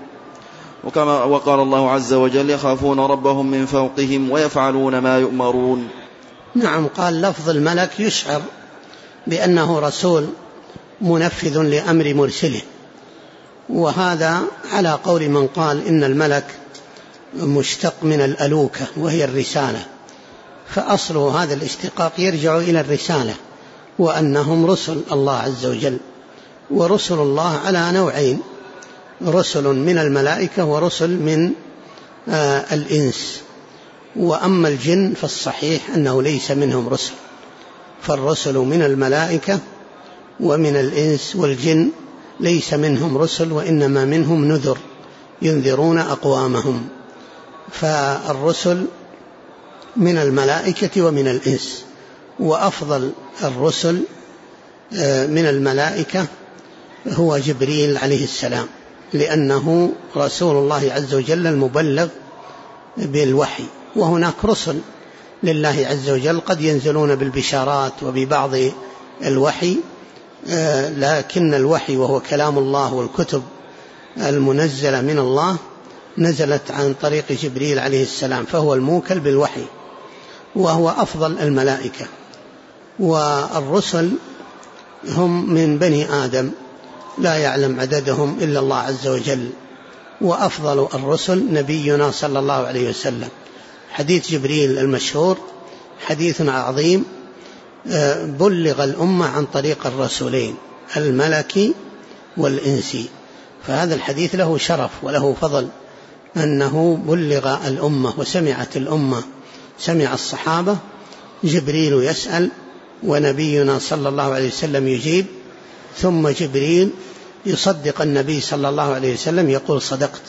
وقال الله عز وجل يخافون ربهم من فوقهم ويفعلون ما يؤمرون. نعم، قال لفظ الملك يشعر بأنه رسول منفذ لأمر مرسله، وهذا على قول من قال إن الملك مشتق من الألوكة وهي الرسالة، فأصل هذا الاشتقاق يرجع إلى الرسالة، وأنهم رسل الله عز وجل. ورسل الله على نوعين: رسل من الملائكة ورسل من الإنس. وأما الجن فالصحيح أنه ليس منهم رسل، فالرسل من الملائكة ومن الإنس، والجن ليس منهم رسل وإنما منهم نذر ينذرون أقوامهم. فالرسل من الملائكة ومن الإنس، وأفضل الرسل من الملائكة هو جبريل عليه السلام، لأنه رسول الله عز وجل المبلغ بالوحي. وهناك رسل لله عز وجل قد ينزلون بالبشارات وببعض الوحي، لكن الوحي وهو كلام الله والكتب المنزلة من الله نزلت عن طريق جبريل عليه السلام، فهو الموكل بالوحي وهو أفضل الملائكة. والرسل هم من بني آدم لا يعلم عددهم إلا الله عز وجل، وأفضل الرسل نبينا صلى الله عليه وسلم. حديث جبريل المشهور حديث عظيم بلغ الأمة عن طريق الرسولين الملكي والإنسي، فهذا الحديث له شرف وله فضل أنه بلغ الأمة وسمعت الأمة، سمع الصحابة جبريل يسأل ونبينا صلى الله عليه وسلم يجيب، ثم جبريل يصدق النبي صلى الله عليه وسلم يقول صدقت.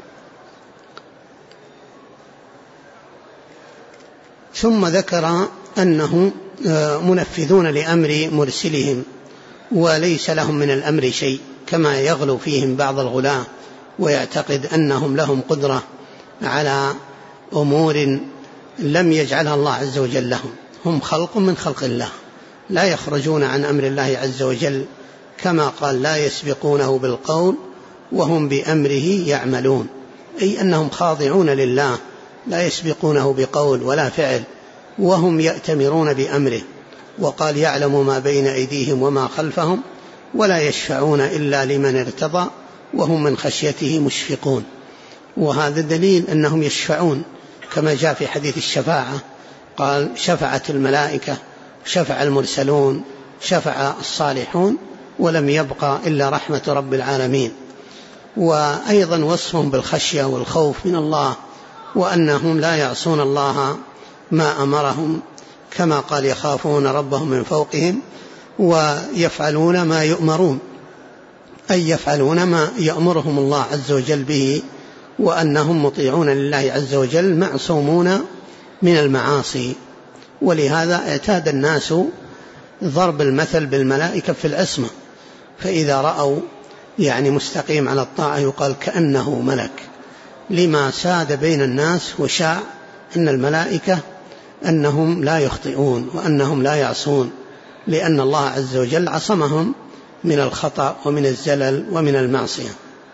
ثم ذكر أنه منفذون لأمر مرسلهم وليس لهم من الأمر شيء، كما يغلو فيهم بعض الغلاة ويعتقد أنهم لهم قدرة على أمور لم يجعلها الله عز وجل لهم. هم خلق من خلق الله لا يخرجون عن أمر الله عز وجل، كما قال لا يسبقونه بالقول وهم بأمره يعملون، أي أنهم خاضعون لله لا يسبقونه بقول ولا فعل، وهم يأتمرون بأمره. وقال يعلم ما بين أيديهم وما خلفهم ولا يشفعون إلا لمن ارتضى وهم من خشيته مشفقون. وهذا دليل أنهم يشفعون، كما جاء في حديث الشفاعة قال شفعت الملائكة، شفع المرسلون، شفع الصالحون، ولم يبقى إلا رحمة رب العالمين. وأيضا وصفهم بالخشية والخوف من الله، وأنهم لا يعصون الله ما أمرهم، كما قال يخافون ربهم من فوقهم ويفعلون ما يؤمرون، أي يفعلون ما يأمرهم الله عز وجل به، وأنهم مطيعون لله عز وجل معصومون من المعاصي. ولهذا اعتاد الناس ضرب المثل بالملائكة في العصمة، فإذا رأوا مستقيم على الطاعة يقال كأنه ملك، لما ساد بين الناس وشاع أن الملائكة أنهم لا يخطئون وأنهم لا يعصون، لأن الله عز وجل عصمهم من الخطأ ومن الزلل ومن المعصية.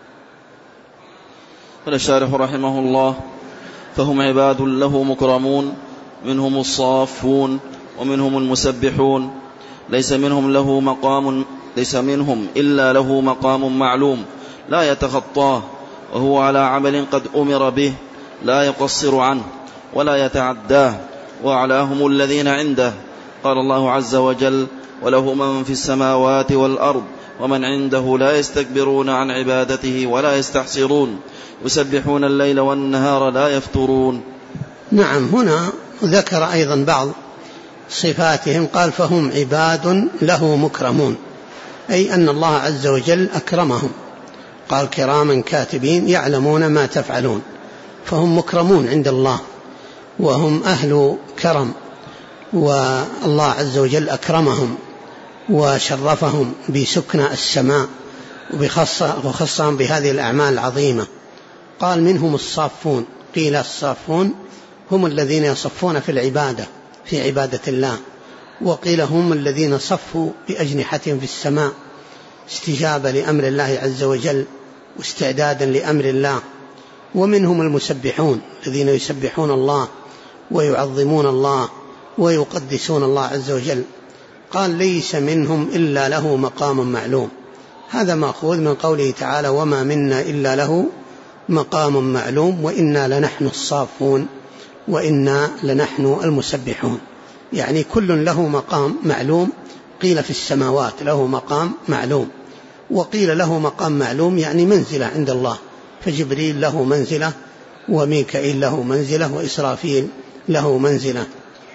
قال الشارح رحمه الله: فهم عباد له مكرمون، منهم الصافون ومنهم المسبحون، ليس منهم إلا له مقام معلوم لا يتخطاه، وهو على عمل قد أمر به لا يقصر عنه ولا يتعداه، وأعلاهم الذين عنده. قال الله عز وجل: وله من في السماوات والأرض ومن عنده لا يستكبرون عن عبادته ولا يستحسرون، يسبحون الليل والنهار لا يفترون. نعم، هنا ذكر أيضا بعض صفاتهم، قال فهم عباد له مكرمون، أي أن الله عز وجل أكرمهم، قال كراما كاتبين يعلمون ما تفعلون، فهم مكرمون عند الله وهم أهل كرم، والله عز وجل أكرمهم وشرفهم بسكنى السماء وخصهم بهذه الأعمال العظيمة. قال منهم الصافون، قيل الصافون هم الذين يصفون في العبادة في عبادة الله، وقيل هم الذين صفوا بأجنحتهم في السماء استجابة لأمر الله عز وجل واستعدادا لأمر الله. ومنهم المسبحون الذين يسبحون الله ويعظمون الله ويقدسون الله عز وجل. قال ليس منهم إلا له مقام معلوم، هذا مأخوذ من قوله تعالى وما منا إلا له مقام معلوم وإنا لنحن الصافون وإنا لنحن المسبحون. يعني كل له مقام معلوم، قيل في السماوات له مقام معلوم، وقيل له مقام معلوم يعني منزلة عند الله، فجبريل له منزلة وميكائيل له منزلة وإسرافيل له منزلة.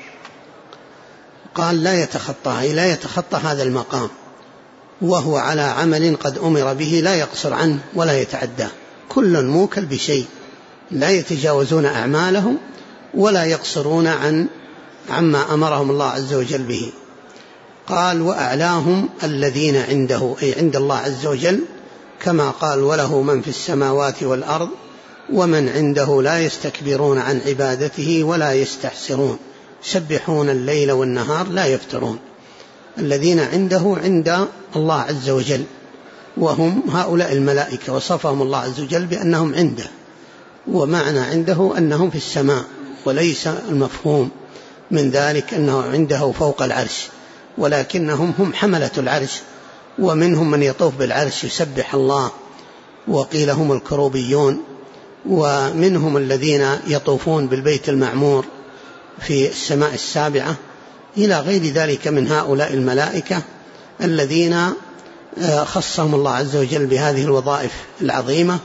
قال لا يتخطى هذا المقام، وهو على عمل قد أمر به لا يقصر عنه ولا يتعدى، كل موكل بشيء، لا يتجاوزون أعمالهم ولا يقصرون عما أمرهم الله عز وجل به. قال وأعلاهم الذين عنده، أي عند الله عز وجل، كما قال وله من في السماوات والأرض ومن عنده لا يستكبرون عن عبادته ولا يستحسرون يسبحون الليل والنهار لا يفترون. الذين عنده عند الله عز وجل، وهم هؤلاء الملائكة، وصفهم الله عز وجل بأنهم عنده، ومعنى عنده أنهم في السماء، وليس المفهوم من ذلك أنه عنده فوق العرش، ولكنهم هم حملة العرش، ومنهم من يطوف بالعرش يسبح الله، وقيل هم الكروبيون، ومنهم الذين يطوفون بالبيت المعمور في السماء السابعة، إلى غير ذلك من هؤلاء الملائكة الذين خصهم الله عز وجل بهذه الوظائف العظيمة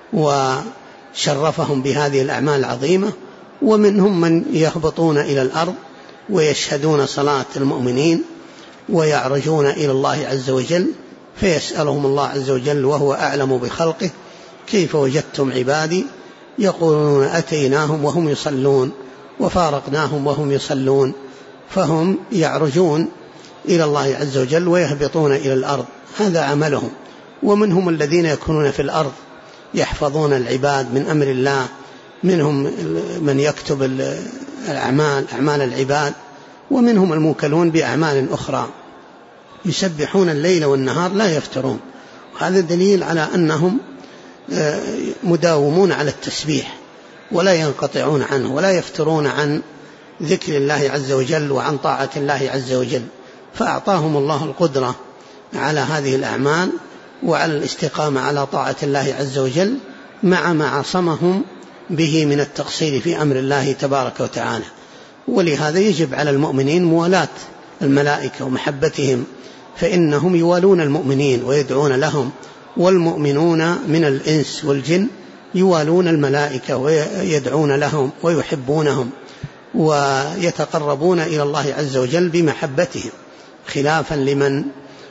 وشرفهم بهذه الأعمال العظيمة. ومنهم من يهبطون إلى الأرض ويشهدون صلاة المؤمنين ويعرجون إلى الله عز وجل فيسألهم الله عز وجل وهو أعلم بخلقه كيف وجدتم عبادي، يقولون أتيناهم وهم يصلون وفارقناهم وهم يصلون، فهم يعرجون إلى الله عز وجل ويهبطون إلى الأرض، هذا عملهم. ومنهم الذين يكونون في الأرض يحفظون العباد من أمر الله، منهم من يكتب أعمال العباد، ومنهم الموكلون بأعمال أخرى، يسبحون الليل والنهار لا يفترون. هذا دليل على أنهم مداومون على التسبيح ولا ينقطعون عنه ولا يفترون عن ذكر الله عز وجل وعن طاعة الله عز وجل، فأعطاهم الله القدرة على هذه الأعمال وعلى الاستقامة على طاعة الله عز وجل، مع ما عصمهم به من التقصير في أمر الله تبارك وتعالى. ولهذا يجب على المؤمنين موالاة الملائكة ومحبتهم، فإنهم يوالون المؤمنين ويدعون لهم، والمؤمنون من الإنس والجن يوالون الملائكة ويدعون لهم ويحبونهم ويتقربون إلى الله عز وجل بمحبتهم، خلافا لمن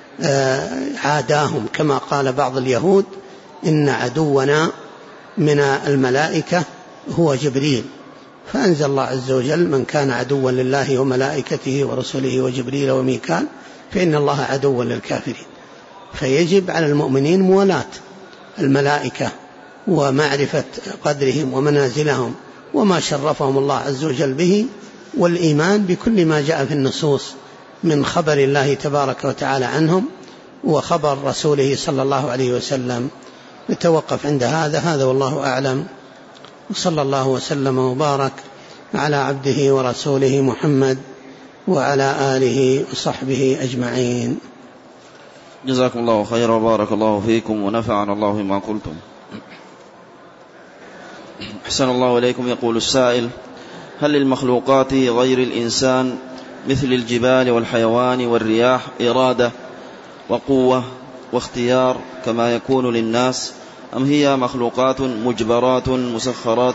عاداهم، كما قال بعض اليهود إن عدونا من الملائكة هو جبريل، فأنزل الله عز وجل من كان عدوا لله وملائكته ورسله وجبريل وميكال فإن الله عدو للكافرين. فيجب على المؤمنين موالاة الملائكة ومعرفة قدرهم ومنازلهم وما شرفهم الله عز وجل به، والإيمان بكل ما جاء في النصوص من خبر الله تبارك وتعالى عنهم وخبر رسوله صلى الله عليه وسلم. نتوقف عند هذا والله أعلم، وصلى الله وسلم وبارك على عبده ورسوله محمد وعلى آله وصحبه أجمعين. جزاكم الله خيرا وبارك الله فيكم ونفعنا الله بما قلتم. أحسن الله إليكم. يقول السائل: هل للمخلوقات غير الإنسان مثل الجبال والحيوان والرياح إرادة وقوة واختيار كما يكون للناس، أم هي مخلوقات مجبرات مسخرات؟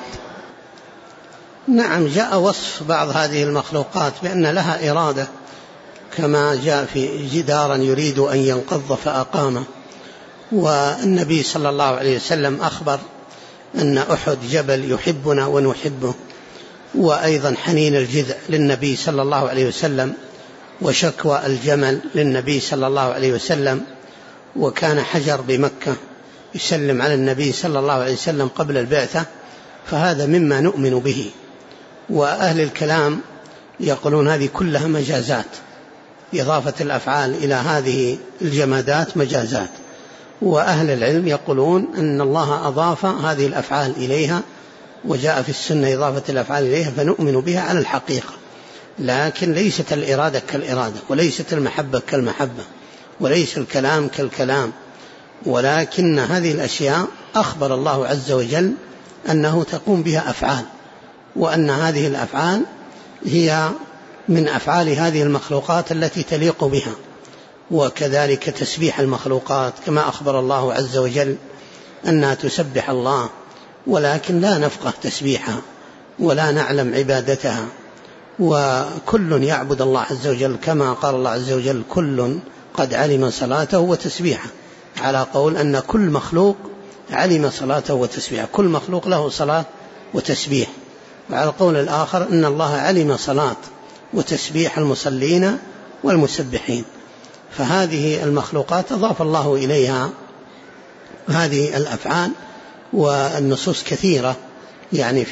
نعم، جاء وصف بعض هذه المخلوقات بأن لها إرادة، كما جاء في جدارا يريد أن ينقض فأقامه، والنبي صلى الله عليه وسلم أخبر أن أحد جبل يحبنا ونحبه، وأيضا حنين الجذع للنبي صلى الله عليه وسلم، وشكوى الجمل للنبي صلى الله عليه وسلم، وكان حجر بمكة يسلم على النبي صلى الله عليه وسلم قبل البعثة، فهذا مما نؤمن به. وأهل الكلام يقولون هذه كلها مجازات، إضافة الأفعال إلى هذه الجمادات مجازات، وأهل العلم يقولون أن الله أضاف هذه الأفعال إليها، وجاء في السنة إضافة الأفعال إليها، فنؤمن بها على الحقيقة، لكن ليست الإرادة كالإرادة، وليست المحبة كالمحبة، وليس الكلام كالكلام، ولكن هذه الأشياء أخبر الله عز وجل أنه تقوم بها أفعال، وأن هذه الأفعال هي من أفعال هذه المخلوقات التي تليق بها. وكذلك تسبيح المخلوقات كما أخبر الله عز وجل أنها تسبح الله، ولكن لا نفقه تسبيحها ولا نعلم عبادتها، وكل يعبد الله عز وجل كما قال الله عز وجل كل قد علم صلاته وتسبيحه، على قول أن كل مخلوق علم صلاته وتسبيحه، كل مخلوق له صلاة وتسبيح. وعلى القول الآخر أن الله علم صلاة وتسبيح المصلين والمسبحين. فهذه المخلوقات أضاف الله إليها هذه الأفعال، والنصوص كثيرة يعني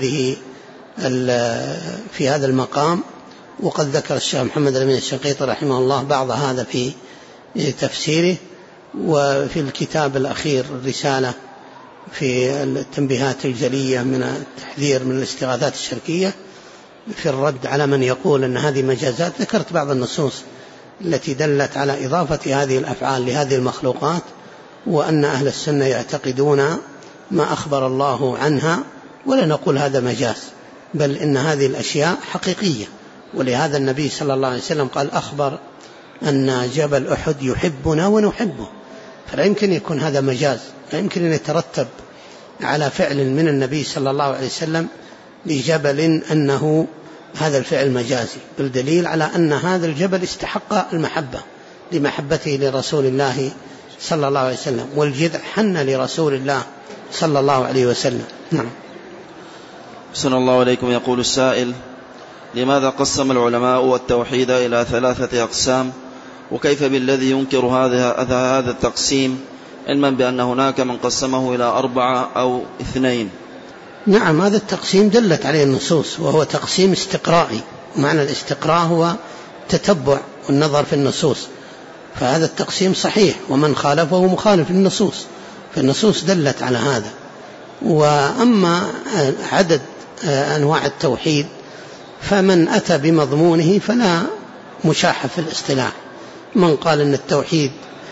في هذا المقام. وقد ذكر الشيخ محمد الأمين الشنقيطي رحمه الله بعض هذا في تفسيره، وفي الكتاب الأخير الرسالة في التنبيهات الجلية من التحذير من الاستغاثات الشركية في الرد على من يقول أن هذه مجازات، ذكرت بعض النصوص التي دلت على إضافة هذه الأفعال لهذه المخلوقات، وأن أهل السنة يعتقدون ما أخبر الله عنها، ولا نقول هذا مجاز، بل إن هذه الأشياء حقيقية. ولهذا النبي صلى الله عليه وسلم قال أخبر أن جبل أحد يحبنا ونحبه، فلا يمكن يكون هذا مجاز، لا يمكن أن يترتب على فعل من النبي صلى الله عليه وسلم لجبل أنه هذا الفعل مجازي، بالدليل على أن هذا الجبل استحق المحبة لمحبته لرسول الله صلى الله عليه وسلم، والجذع حن لرسول الله صلى الله عليه وسلم. نعم. أحسن الله عليكم. يقول السائل: لماذا قسم العلماء التوحيد إلى 3 أقسام؟ وكيف بالذي ينكر هذا التقسيم علما بأن هناك من قسمه إلى 4 أو 2؟ نعم، هذا التقسيم دلت عليه النصوص، وهو تقسيم استقرائي. معنى الاستقراء هو تتبع والنظر في النصوص، فهذا التقسيم صحيح، ومن خالفه مخالف للنصوص، فالنصوص دلت على هذا. وأما عدد أنواع التوحيد فمن أتى بمضمونه فلا مشاحة في الاصطلاح. من قال أن التوحيد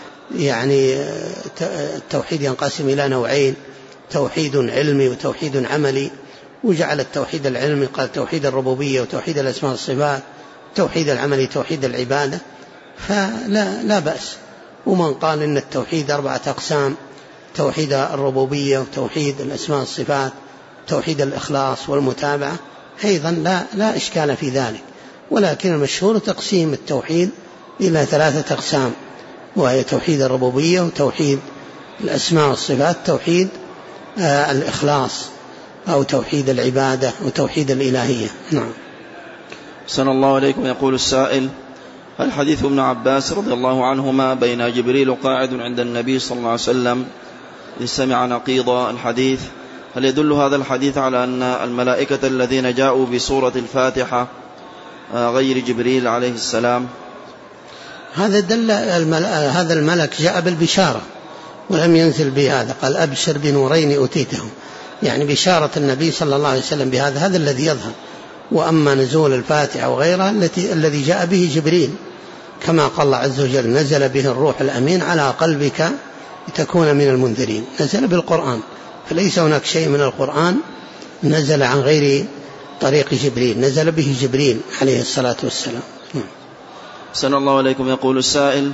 التوحيد ينقسم إلى نوعين: توحيد علمي وتوحيد عملي، وجعل التوحيد العلمي قال توحيد الربوبية وتوحيد الأسماء والصفات، توحيد العملي توحيد العبادة، فلا بأس. ومن قال إن التوحيد 4 أقسام: توحيد الربوبية وتوحيد الأسماء والصفات، توحيد الإخلاص والمتابعة، أيضا لا إشكال في ذلك. ولكن المشهور تقسيم التوحيد إلى 3 أقسام، وهي توحيد الربوبية وتوحيد الأسماء والصفات، توحيد الإخلاص أو توحيد العبادة وتوحيد الإلهية. نعم. أحسن الله عليكم. يقول السائل: هل حديث ابن عباس رضي الله عنهما بين جبريل قاعد عند النبي صلى الله عليه وسلم إذ سمع نقيض الحديث، هل يدل هذا الحديث على أن الملائكة الذين جاءوا بسورة الفاتحة غير جبريل عليه السلام؟ هذا دل هذا الملك جاء بالبشارة ولم ينزل بهذا، قال: أبشر بنورين أتيتهم، يعني بشارة النبي صلى الله عليه وسلم بهذا، هذا الذي يظهر. وأما نزول الفاتحة وغيرها الذي جاء به جبريل، كما قال الله عز وجل: نزل به الروح الأمين على قلبك لتكون من المنذرين، نزل بالقرآن، فليس هناك شيء من القرآن نزل عن غير طريق جبريل، نزل به جبريل عليه الصلاة والسلام. أحسن الله عليكم. يقول السائل: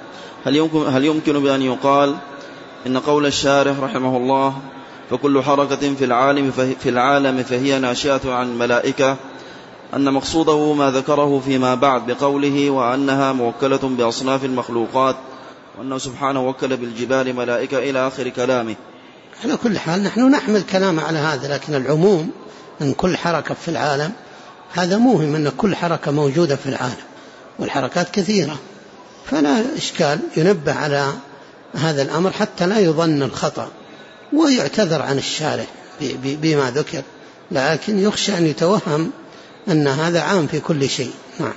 هل يمكن بأن يقال إن قول الشارح رحمه الله فكل حركة في العالم فهي ناشئة عن الملائكة، أن مقصوده ما ذكره فيما بعد بقوله وأنها موكلة بأصناف المخلوقات، وأنه سبحانه وكل بالجبال ملائكة إلى آخر كلامه؟ على كل حال نحن نحمل كلامه على هذا، لكن العموم أن كل حركة في العالم هذا موهم، أن كل حركة موجودة في العالم، والحركات كثيرة، فلا إشكال ينبه على هذا الأمر حتى لا يظن الخطأ، ويعتذر عن الشارح بما ذكر، لكن يخشى أن يتوهم أن هذا عام في كل شيء. نعم.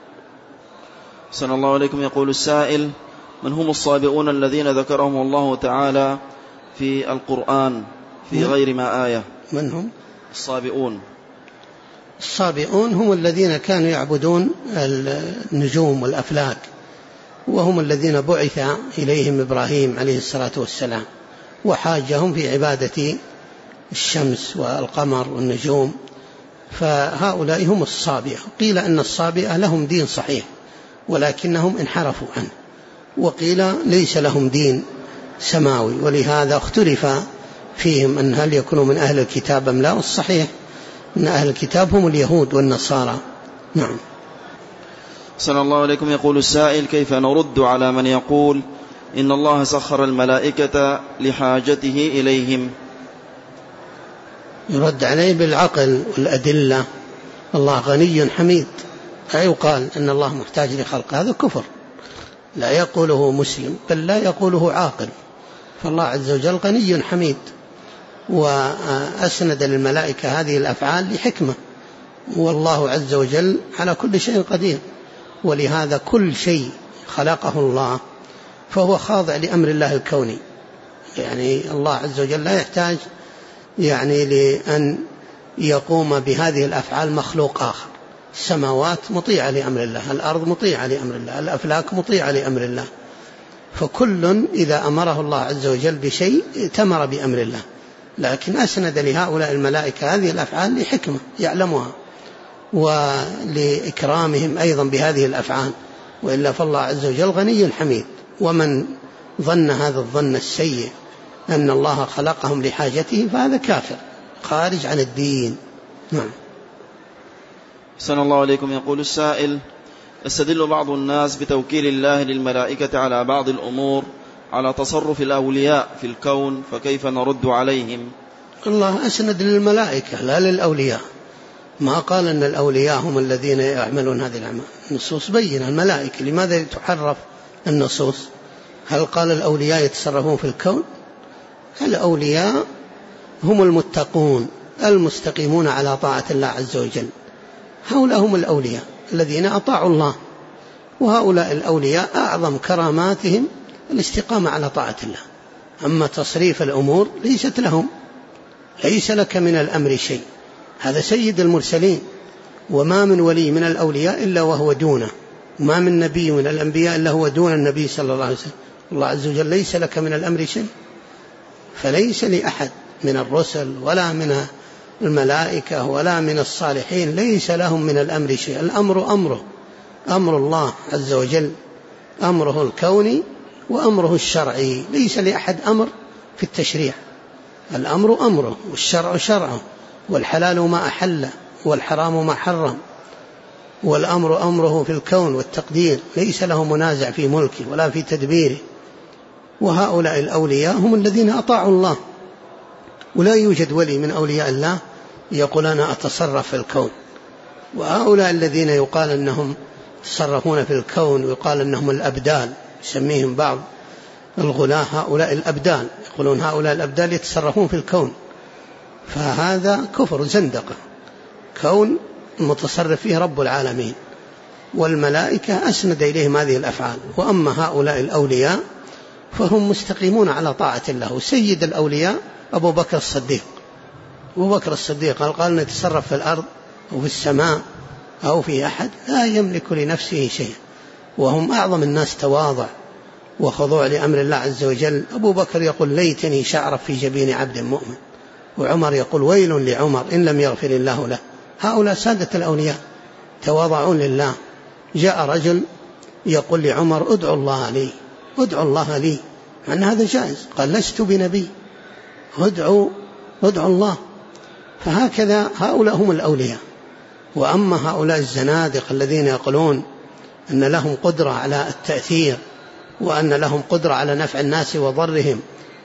صلى الله عليكم. يقول السائل: من هم الصابئون الذين ذكرهم الله تعالى في القرآن في غير ما آية؟ من هم الصابئون؟ الصابئون هم الذين كانوا يعبدون النجوم والأفلاك، وهم الذين بعث إليهم إبراهيم عليه الصلاة والسلام وحاجهم في عبادة الشمس والقمر والنجوم، فهؤلاء هم الصابئة. قيل أن الصابئة لهم دين صحيح ولكنهم انحرفوا عنه، وقيل ليس لهم دين سماوي، ولهذا اختلف فيهم أن هل يكونوا من أهل الكتاب أم لا، والصحيح أن أهل الكتاب هم اليهود والنصارى. نعم. صلى الله عليكم. يقول السائل: كيف نرد على من يقول إن الله سخر الملائكة لحاجته إليهم؟ يرد عليه بالعقل والأدلة. الله غني حميد، لا يقال أن الله محتاج لخلق، هذا كفر لا يقوله مسلم بل لا يقوله عاقل. فالله عز وجل غني حميد، وأسند للملائكة هذه الأفعال لحكمة، والله عز وجل على كل شيء قدير، ولهذا كل شيء خلقه الله فهو خاضع لأمر الله الكوني. يعني الله عز وجل لا يحتاج لأن يقوم بهذه الأفعال مخلوق آخر. السماوات مطيعة لأمر الله، الأرض مطيعة لأمر الله، الأفلاك مطيعة لأمر الله، فكل إذا أمره الله عز وجل بشيء ائتمر بأمر الله. لكن أسند لهؤلاء الملائكة هذه الأفعال لحكمة يعلمها، ولإكرامهم أيضا بهذه الأفعال، وإلا فالله عز وجل غني حميد. ومن ظن هذا الظن السيء أن الله خلقهم لحاجته فهذا كافر خارج عن الدين. نعم. أحسن الله عليكم. يقول السائل: يستدل بعض الناس بتوكيل الله للملائكة على بعض الأمور على تصرف الأولياء في الكون، فكيف نرد عليهم؟ الله أسند للملائكة لا للأولياء، ما قال أن الأولياء هم الذين يعملون هذه الأعمال. النصوص بينة الملائكة، لماذا تحرف النصوص؟ هل قال الأولياء يتصرفون في الكون؟ الأولياء هم المتقون المستقيمون على طاعة الله عز وجل، هؤلاء هم الأولياء الذين أطاعوا الله، وهؤلاء الأولياء أعظم كراماتهم الاستقامة على طاعة الله. أما تصريف الأمور ليست لهم، ليس لك من الأمر شيء، هذا سيد المرسلين، وما من ولي من الأولياء إلا وهو دونه، وما من نبي من الأنبياء إلا هو دون النبي صلى الله عليه وسلم. الله عز وجل ليس لك من الأمر شيء، فليس لأحد من الرسل ولا من الملائكة ولا من الصالحين ليس لهم من الأمر شيء. الأمر أمر الله عز وجل، أمره الكوني وأمره الشرعي، ليس لأحد أمر في التشريع. الأمر أمره والشرع شرعه، والحلال ما أحل والحرام ما حرم، والأمر أمره في الكون والتقدير، ليس له منازع في ملكه ولا في تدبيره. وهؤلاء الأولياء هم الذين أطاعوا الله، ولا يوجد ولي من أولياء الله يقول أنا أتصرف في الكون. وهؤلاء الذين يقال أنهم يتصرفون في الكون ويقال أنهم الأبدال، يسميهم بعض الغلاة هؤلاء الأبدال، يقولون هؤلاء الأبدال يتصرفون في الكون، فهذا كفر زندقة. كون المتصرف فيه رب العالمين، والملائكة أسند إليهم هذه الأفعال. وأما هؤلاء الأولياء فهم مستقيمون على طاعة الله. سيد الأولياء أبو بكر الصديق، أبو بكر الصديق قال نتصرف في الأرض أو في السماء أو في أحد، لا يملك لنفسه شيء، وهم أعظم الناس تواضع وخضوع لأمر الله عز وجل. أبو بكر يقول ليتني شعرف في جبين عبد مؤمن، وعمر يقول ويل لعمر إن لم يغفر الله له. هؤلاء سادة الأولياء تواضعون لله. جاء رجل يقول لعمر ادعو الله لي، ادعو الله لي، مع أن هذا جائز، قال لست بنبي، ادعو الله. فهكذا هؤلاء هم الأولياء. وأما هؤلاء الزنادق الذين يقولون أن لهم قدرة على التأثير وأن لهم قدرة على نفع الناس وضرهم،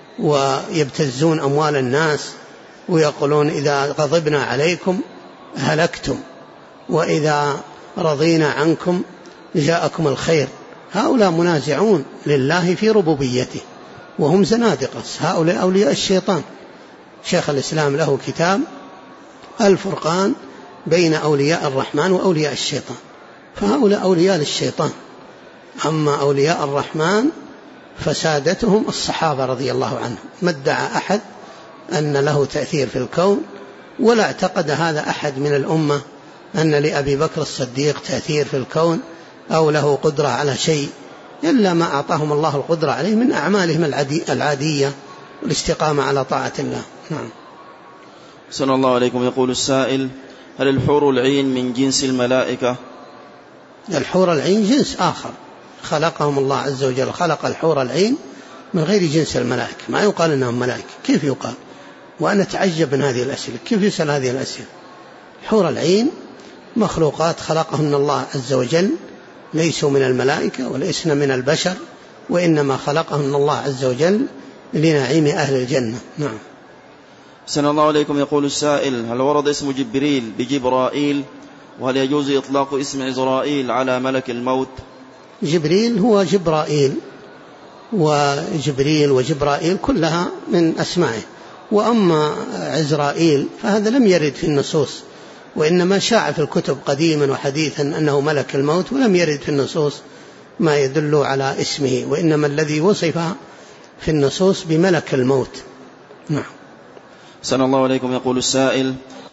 ويبتزون أموال الناس، ويقولون إذا غضبنا عليكم هلكتم وإذا رضينا عنكم جاءكم الخير، هؤلاء منازعون لله في ربوبيته وهم زنادقة. هؤلاء أولياء الشيطان. شيخ الإسلام له كتاب الفرقان بين أولياء الرحمن وأولياء الشيطان، فهؤلاء أولياء للشيطان. أما أولياء الرحمن فسادتهم الصحابة رضي الله عنهم، ما ادعى أحد أن له تأثير في الكون، ولا اعتقد هذا أحد من الأمة أن لأبي بكر الصديق تأثير في الكون أو له قدرة على شيء إلا ما أعطاهم الله القدرة عليه من أعمالهم العادية والاستقامة على طاعة الله. نعم. صلى الله عليكم. يقول السائل: هل الحور العين من جنس الملائكة؟ الحور العين جنس آخر خلقهم الله عز وجل، خلق الحور العين من غير جنس الملائكة، ما يقال أنهم ملائكة، كيف يقال؟ وأنا أتعجب من هذه الأسئلة، كيف يسأل هذه الأسئلة؟ حور العين مخلوقات خلقهن الله عز وجل، ليسوا من الملائكة وليسن من البشر، وإنما خلقهن الله عز وجل لنعيم أهل الجنة. نعم. سنة الله عليكم. يقول السائل: هل ورد اسم جبريل بجبرائيل؟ وهل يجوز إطلاق اسم عزرائيل على ملك الموت؟ جبريل هو جبرائيل، وجبريل وجبرائيل كلها من أسمائه، وأما عزرائيل فهذا لم يرد في النصوص، وإنما شاع في الكتب قديما وحديثا أنه ملك الموت، ولم يرد في النصوص ما يدل على اسمه، وإنما الذي وصف في النصوص بملك الموت. نعم. سنة الله عليكم. يقول السائل: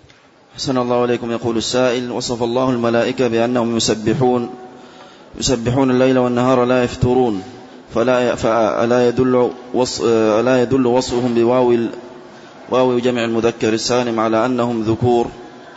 وصف الله الملائكة بأنهم يسبحون الليل والنهار لا يفترون، فلا يدل وصفهم بواو جمع المذكر السالم على أنهم ذكور؟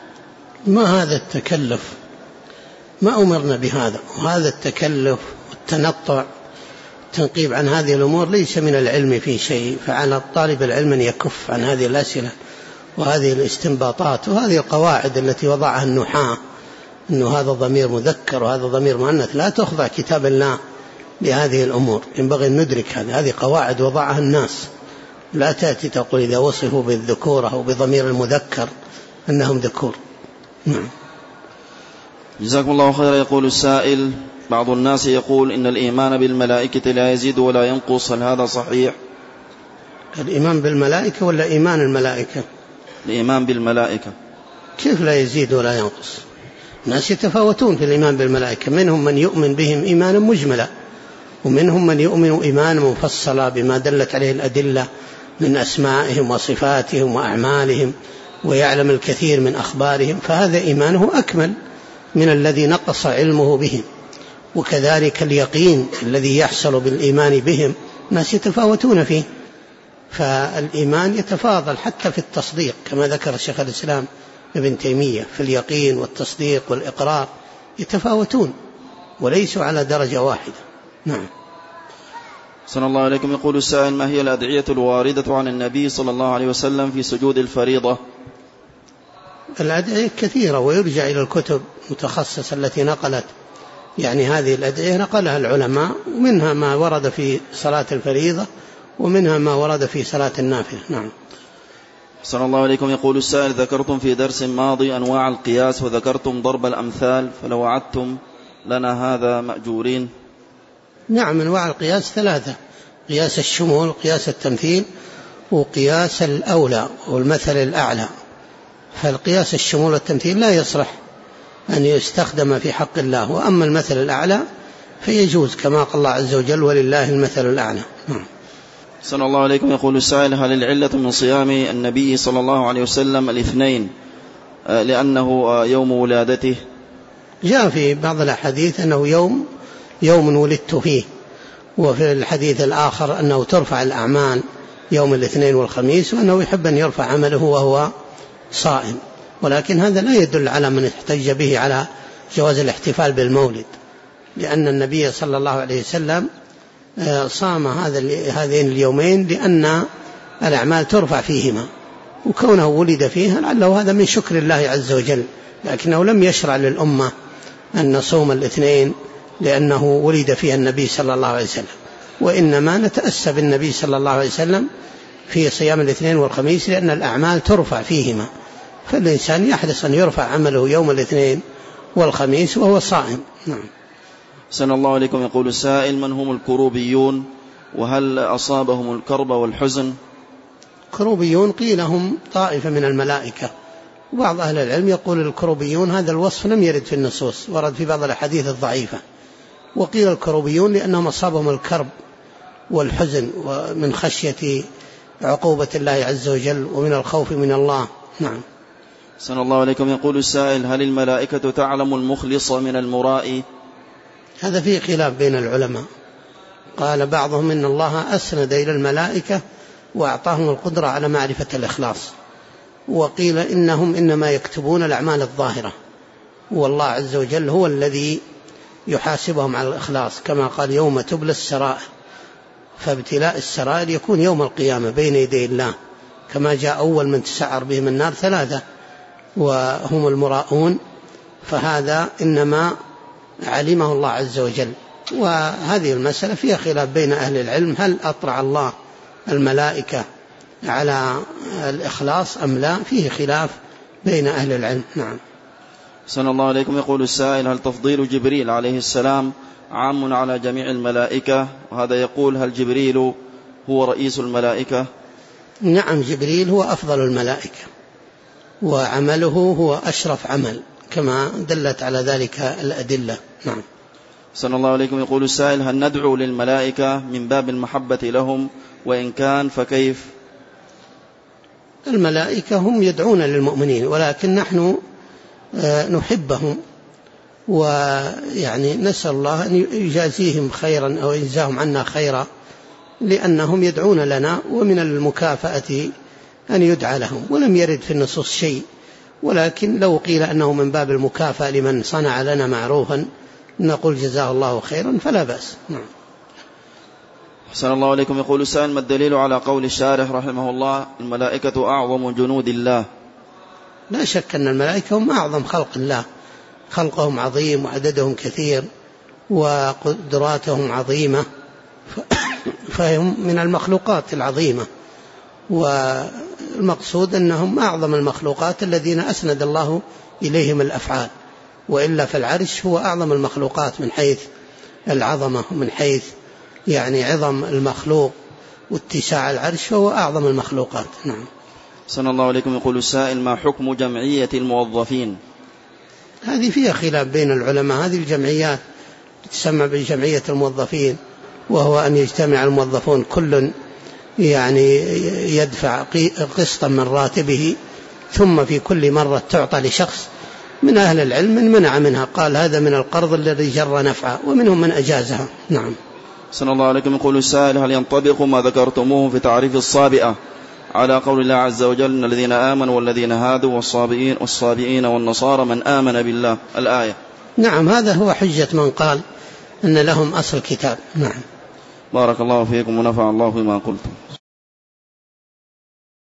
ما هذا التكلف، ما أمرنا بهذا، وهذا التكلف والتنطع التنقيب عن هذه الأمور ليس من العلم في شيء، فعلى الطالب العلم أن يكف عن هذه الأسئلة وهذه الاستنباطات وهذه القواعد التي وضعها النحاة، أنه هذا ضمير مذكر وهذا ضمير مؤنث. لا تخضع كتاب الله لهذه الأمور، ينبغي أن ندرك هذه قواعد وضعها الناس، لا تأتي تقول إذا وصفوا بالذكورة أو بضمير المذكر أنهم ذكور. نعم. جزاكم الله خيرا. يقول السائل: بعض الناس يقول إن الإيمان بالملائكة لا يزيد ولا ينقص، هل هذا صحيح؟ الإيمان بالملائكة ولا إيمان الملائكة؟ الإيمان بالملائكة. كيف لا يزيد ولا ينقص؟ الناس يتفاوتون في الإيمان بالملائكة، منهم من يؤمن بهم إيمانا مجملا، ومنهم من يؤمن إيمانا مفصلا بما دلت عليه الأدلة من أسمائهم وصفاتهم وأعمالهم، ويعلم الكثير من أخبارهم، فهذا إيمانه أكمل من الذي نقص علمه بهم. وكذلك اليقين الذي يحصل بالإيمان بهم ناس يتفاوتون فيه، فالإيمان يتفاضل حتى في التصديق كما ذكر الشيخ الإسلام ابن تيمية، في اليقين والتصديق والإقرار يتفاوتون وليسوا على درجة واحدة. نعم. صلى الله عليكم. يقول السائل: ما هي الأدعية الواردة عن النبي صلى الله عليه وسلم في سجود الفريضة؟ الأدعية كثيرة، ويرجع إلى الكتب المتخصصة التي نقلت يعني هذه الأدعية، نقلها العلماء، ومنها ما ورد في صلاة الفريضة ومنها ما ورد في صلاة النافلة. نعم. صلى الله عليكم. يقول السائل: ذكرتم في درس ماضي أنواع القياس وذكرتم ضرب الأمثال، فلو وعدتم لنا هذا مأجورين. نعم. أنواع القياس ثلاثة: قياس الشمول، قياس التمثيل، وقياس الأولى والمثل الأعلى. فالقياس الشمول والتمثيل لا يصلح أن يستخدم في حق الله، وأما المثل الأعلى فيجوز كما قال الله عز وجل: ولله المثل الأعلى. صلى الله عليكم. يقول السائل: هل العلة من صيام النبي صلى الله عليه وسلم الاثنين لأنه يوم ولادته؟ جاء في بعض الأحاديث أنه يوم ولدت فيه، وفي الحديث الآخر أنه ترفع الأعمال يوم الاثنين والخميس، وأنه يحب أن يرفع عمله وهو صائم، ولكن هذا لا يدل على من احتج به على جواز الاحتفال بالمولد، لأن النبي صلى الله عليه وسلم صام هذين اليومين لأن الأعمال ترفع فيهما، وكونه ولد فيها لعله هذا من شكر الله عز وجل، لكنه لم يشرع للأمة أن نصوم الاثنين لأنه ولد فيها النبي صلى الله عليه وسلم، وإنما نتأسى بالنبي صلى الله عليه وسلم في صيام الاثنين والخميس لأن الأعمال ترفع فيهما، فالإنسان يحرص أن يرفع عمله يوم الاثنين والخميس وهو صائم. نعم. سن الله عليكم. يقول السائل: من هم الكروبيون، وهل أصابهم الكرب والحزن؟ الكروبيون قيل هم طائفة من الملائكة، وبعض أهل العلم يقول الكروبيون هذا الوصف لم يرد في النصوص، ورد في بعض الأحاديث الضعيفة، وقيل الكروبيون لأنهم أصابهم الكرب والحزن ومن خشية عقوبة الله عز وجل ومن الخوف من الله. نعم. صلى الله عليكم. يقول السائل: هل الملائكة تعلم المخلص من المرائي؟ هذا فيه خلاف بين العلماء. قال بعضهم إن الله أسند إلى الملائكة وأعطاهم القدرة على معرفة الإخلاص، وقيل إنهم إنما يكتبون الأعمال الظاهرة، والله عز وجل هو الذي يحاسبهم على الإخلاص، كما قال: يوم تبلى السرائر. فابتلاء السرائر يكون يوم القيامة بين يدي الله، كما جاء أول من تسعر بهم النار 3 وهم المراؤون، فهذا إنما علمه الله عز وجل. وهذه المسألة فيها خلاف بين أهل العلم: هل أطلع الله الملائكة على الإخلاص أم لا؟ فيه خلاف بين أهل العلم. نعم. صلى الله عليكم. يقول السائل: هل تفضيل جبريل عليه السلام عام على جميع الملائكة؟ وهذا يقول: هل جبريل هو رئيس الملائكة؟ نعم، جبريل هو أفضل الملائكة، وعمله هو أشرف عمل، كما دلت على ذلك الأدلة. نعم. صلى الله عليكم. يقول السائل: هل ندعو للملائكة من باب المحبة لهم؟ وإن كان فكيف؟ الملائكة هم يدعون للمؤمنين، ولكن نحن نحبهم، ويعني نسأل الله أن يجازيهم خيرا أو يجزاهم عنا خيرا، لأنهم يدعون لنا، ومن المكافأة أن يدعى لهم. ولم يرد في النصوص شيء، ولكن لو قيل أنه من باب المكافأة لمن صنع لنا معروفا نقول جزاه الله خيرا فلا بأس. نعم. صلى الله عليكم. يقول السائل: ما الدليل على قول الشارح رحمه الله: الملائكة أعظم جنود الله؟ لا شك أن الملائكة هم أعظم خلق الله، خلقهم عظيم وعددهم كثير وقدراتهم عظيمة، فهم من المخلوقات العظيمة، والمقصود أنهم أعظم المخلوقات الذين أسند الله إليهم الأفعال، وإلا فالعرش هو أعظم المخلوقات من حيث العظمة، من حيث يعني عظم المخلوق واتساع العرش، فهو أعظم المخلوقات. نعم. صلى الله عليكم. يقول السائل: ما حكم جمعية الموظفين؟ هذه فيها خلاف بين العلماء. هذه الجمعيات تسمى بجمعية الموظفين، وهو أن يجتمع الموظفون كل يعني يدفع قسطا من راتبه، ثم في كل مرة تعطى لشخص. من أهل العلم من منع منها، قال هذا من القرض الذي جر نفعه، ومنهم من أجازها. نعم. صلى الله عليكم. يقول السائل: هل ينطبق ما ذكرتموه في تعريف الصابئة على قول الله عز وجل: الذين آمنوا والذين هادوا والصابئين والنصارى من آمن بالله، الآية؟ نعم، هذا هو حجة من قال أن لهم أصل كتاب. نعم. بارك الله فيكم ونفع الله بما قلتم.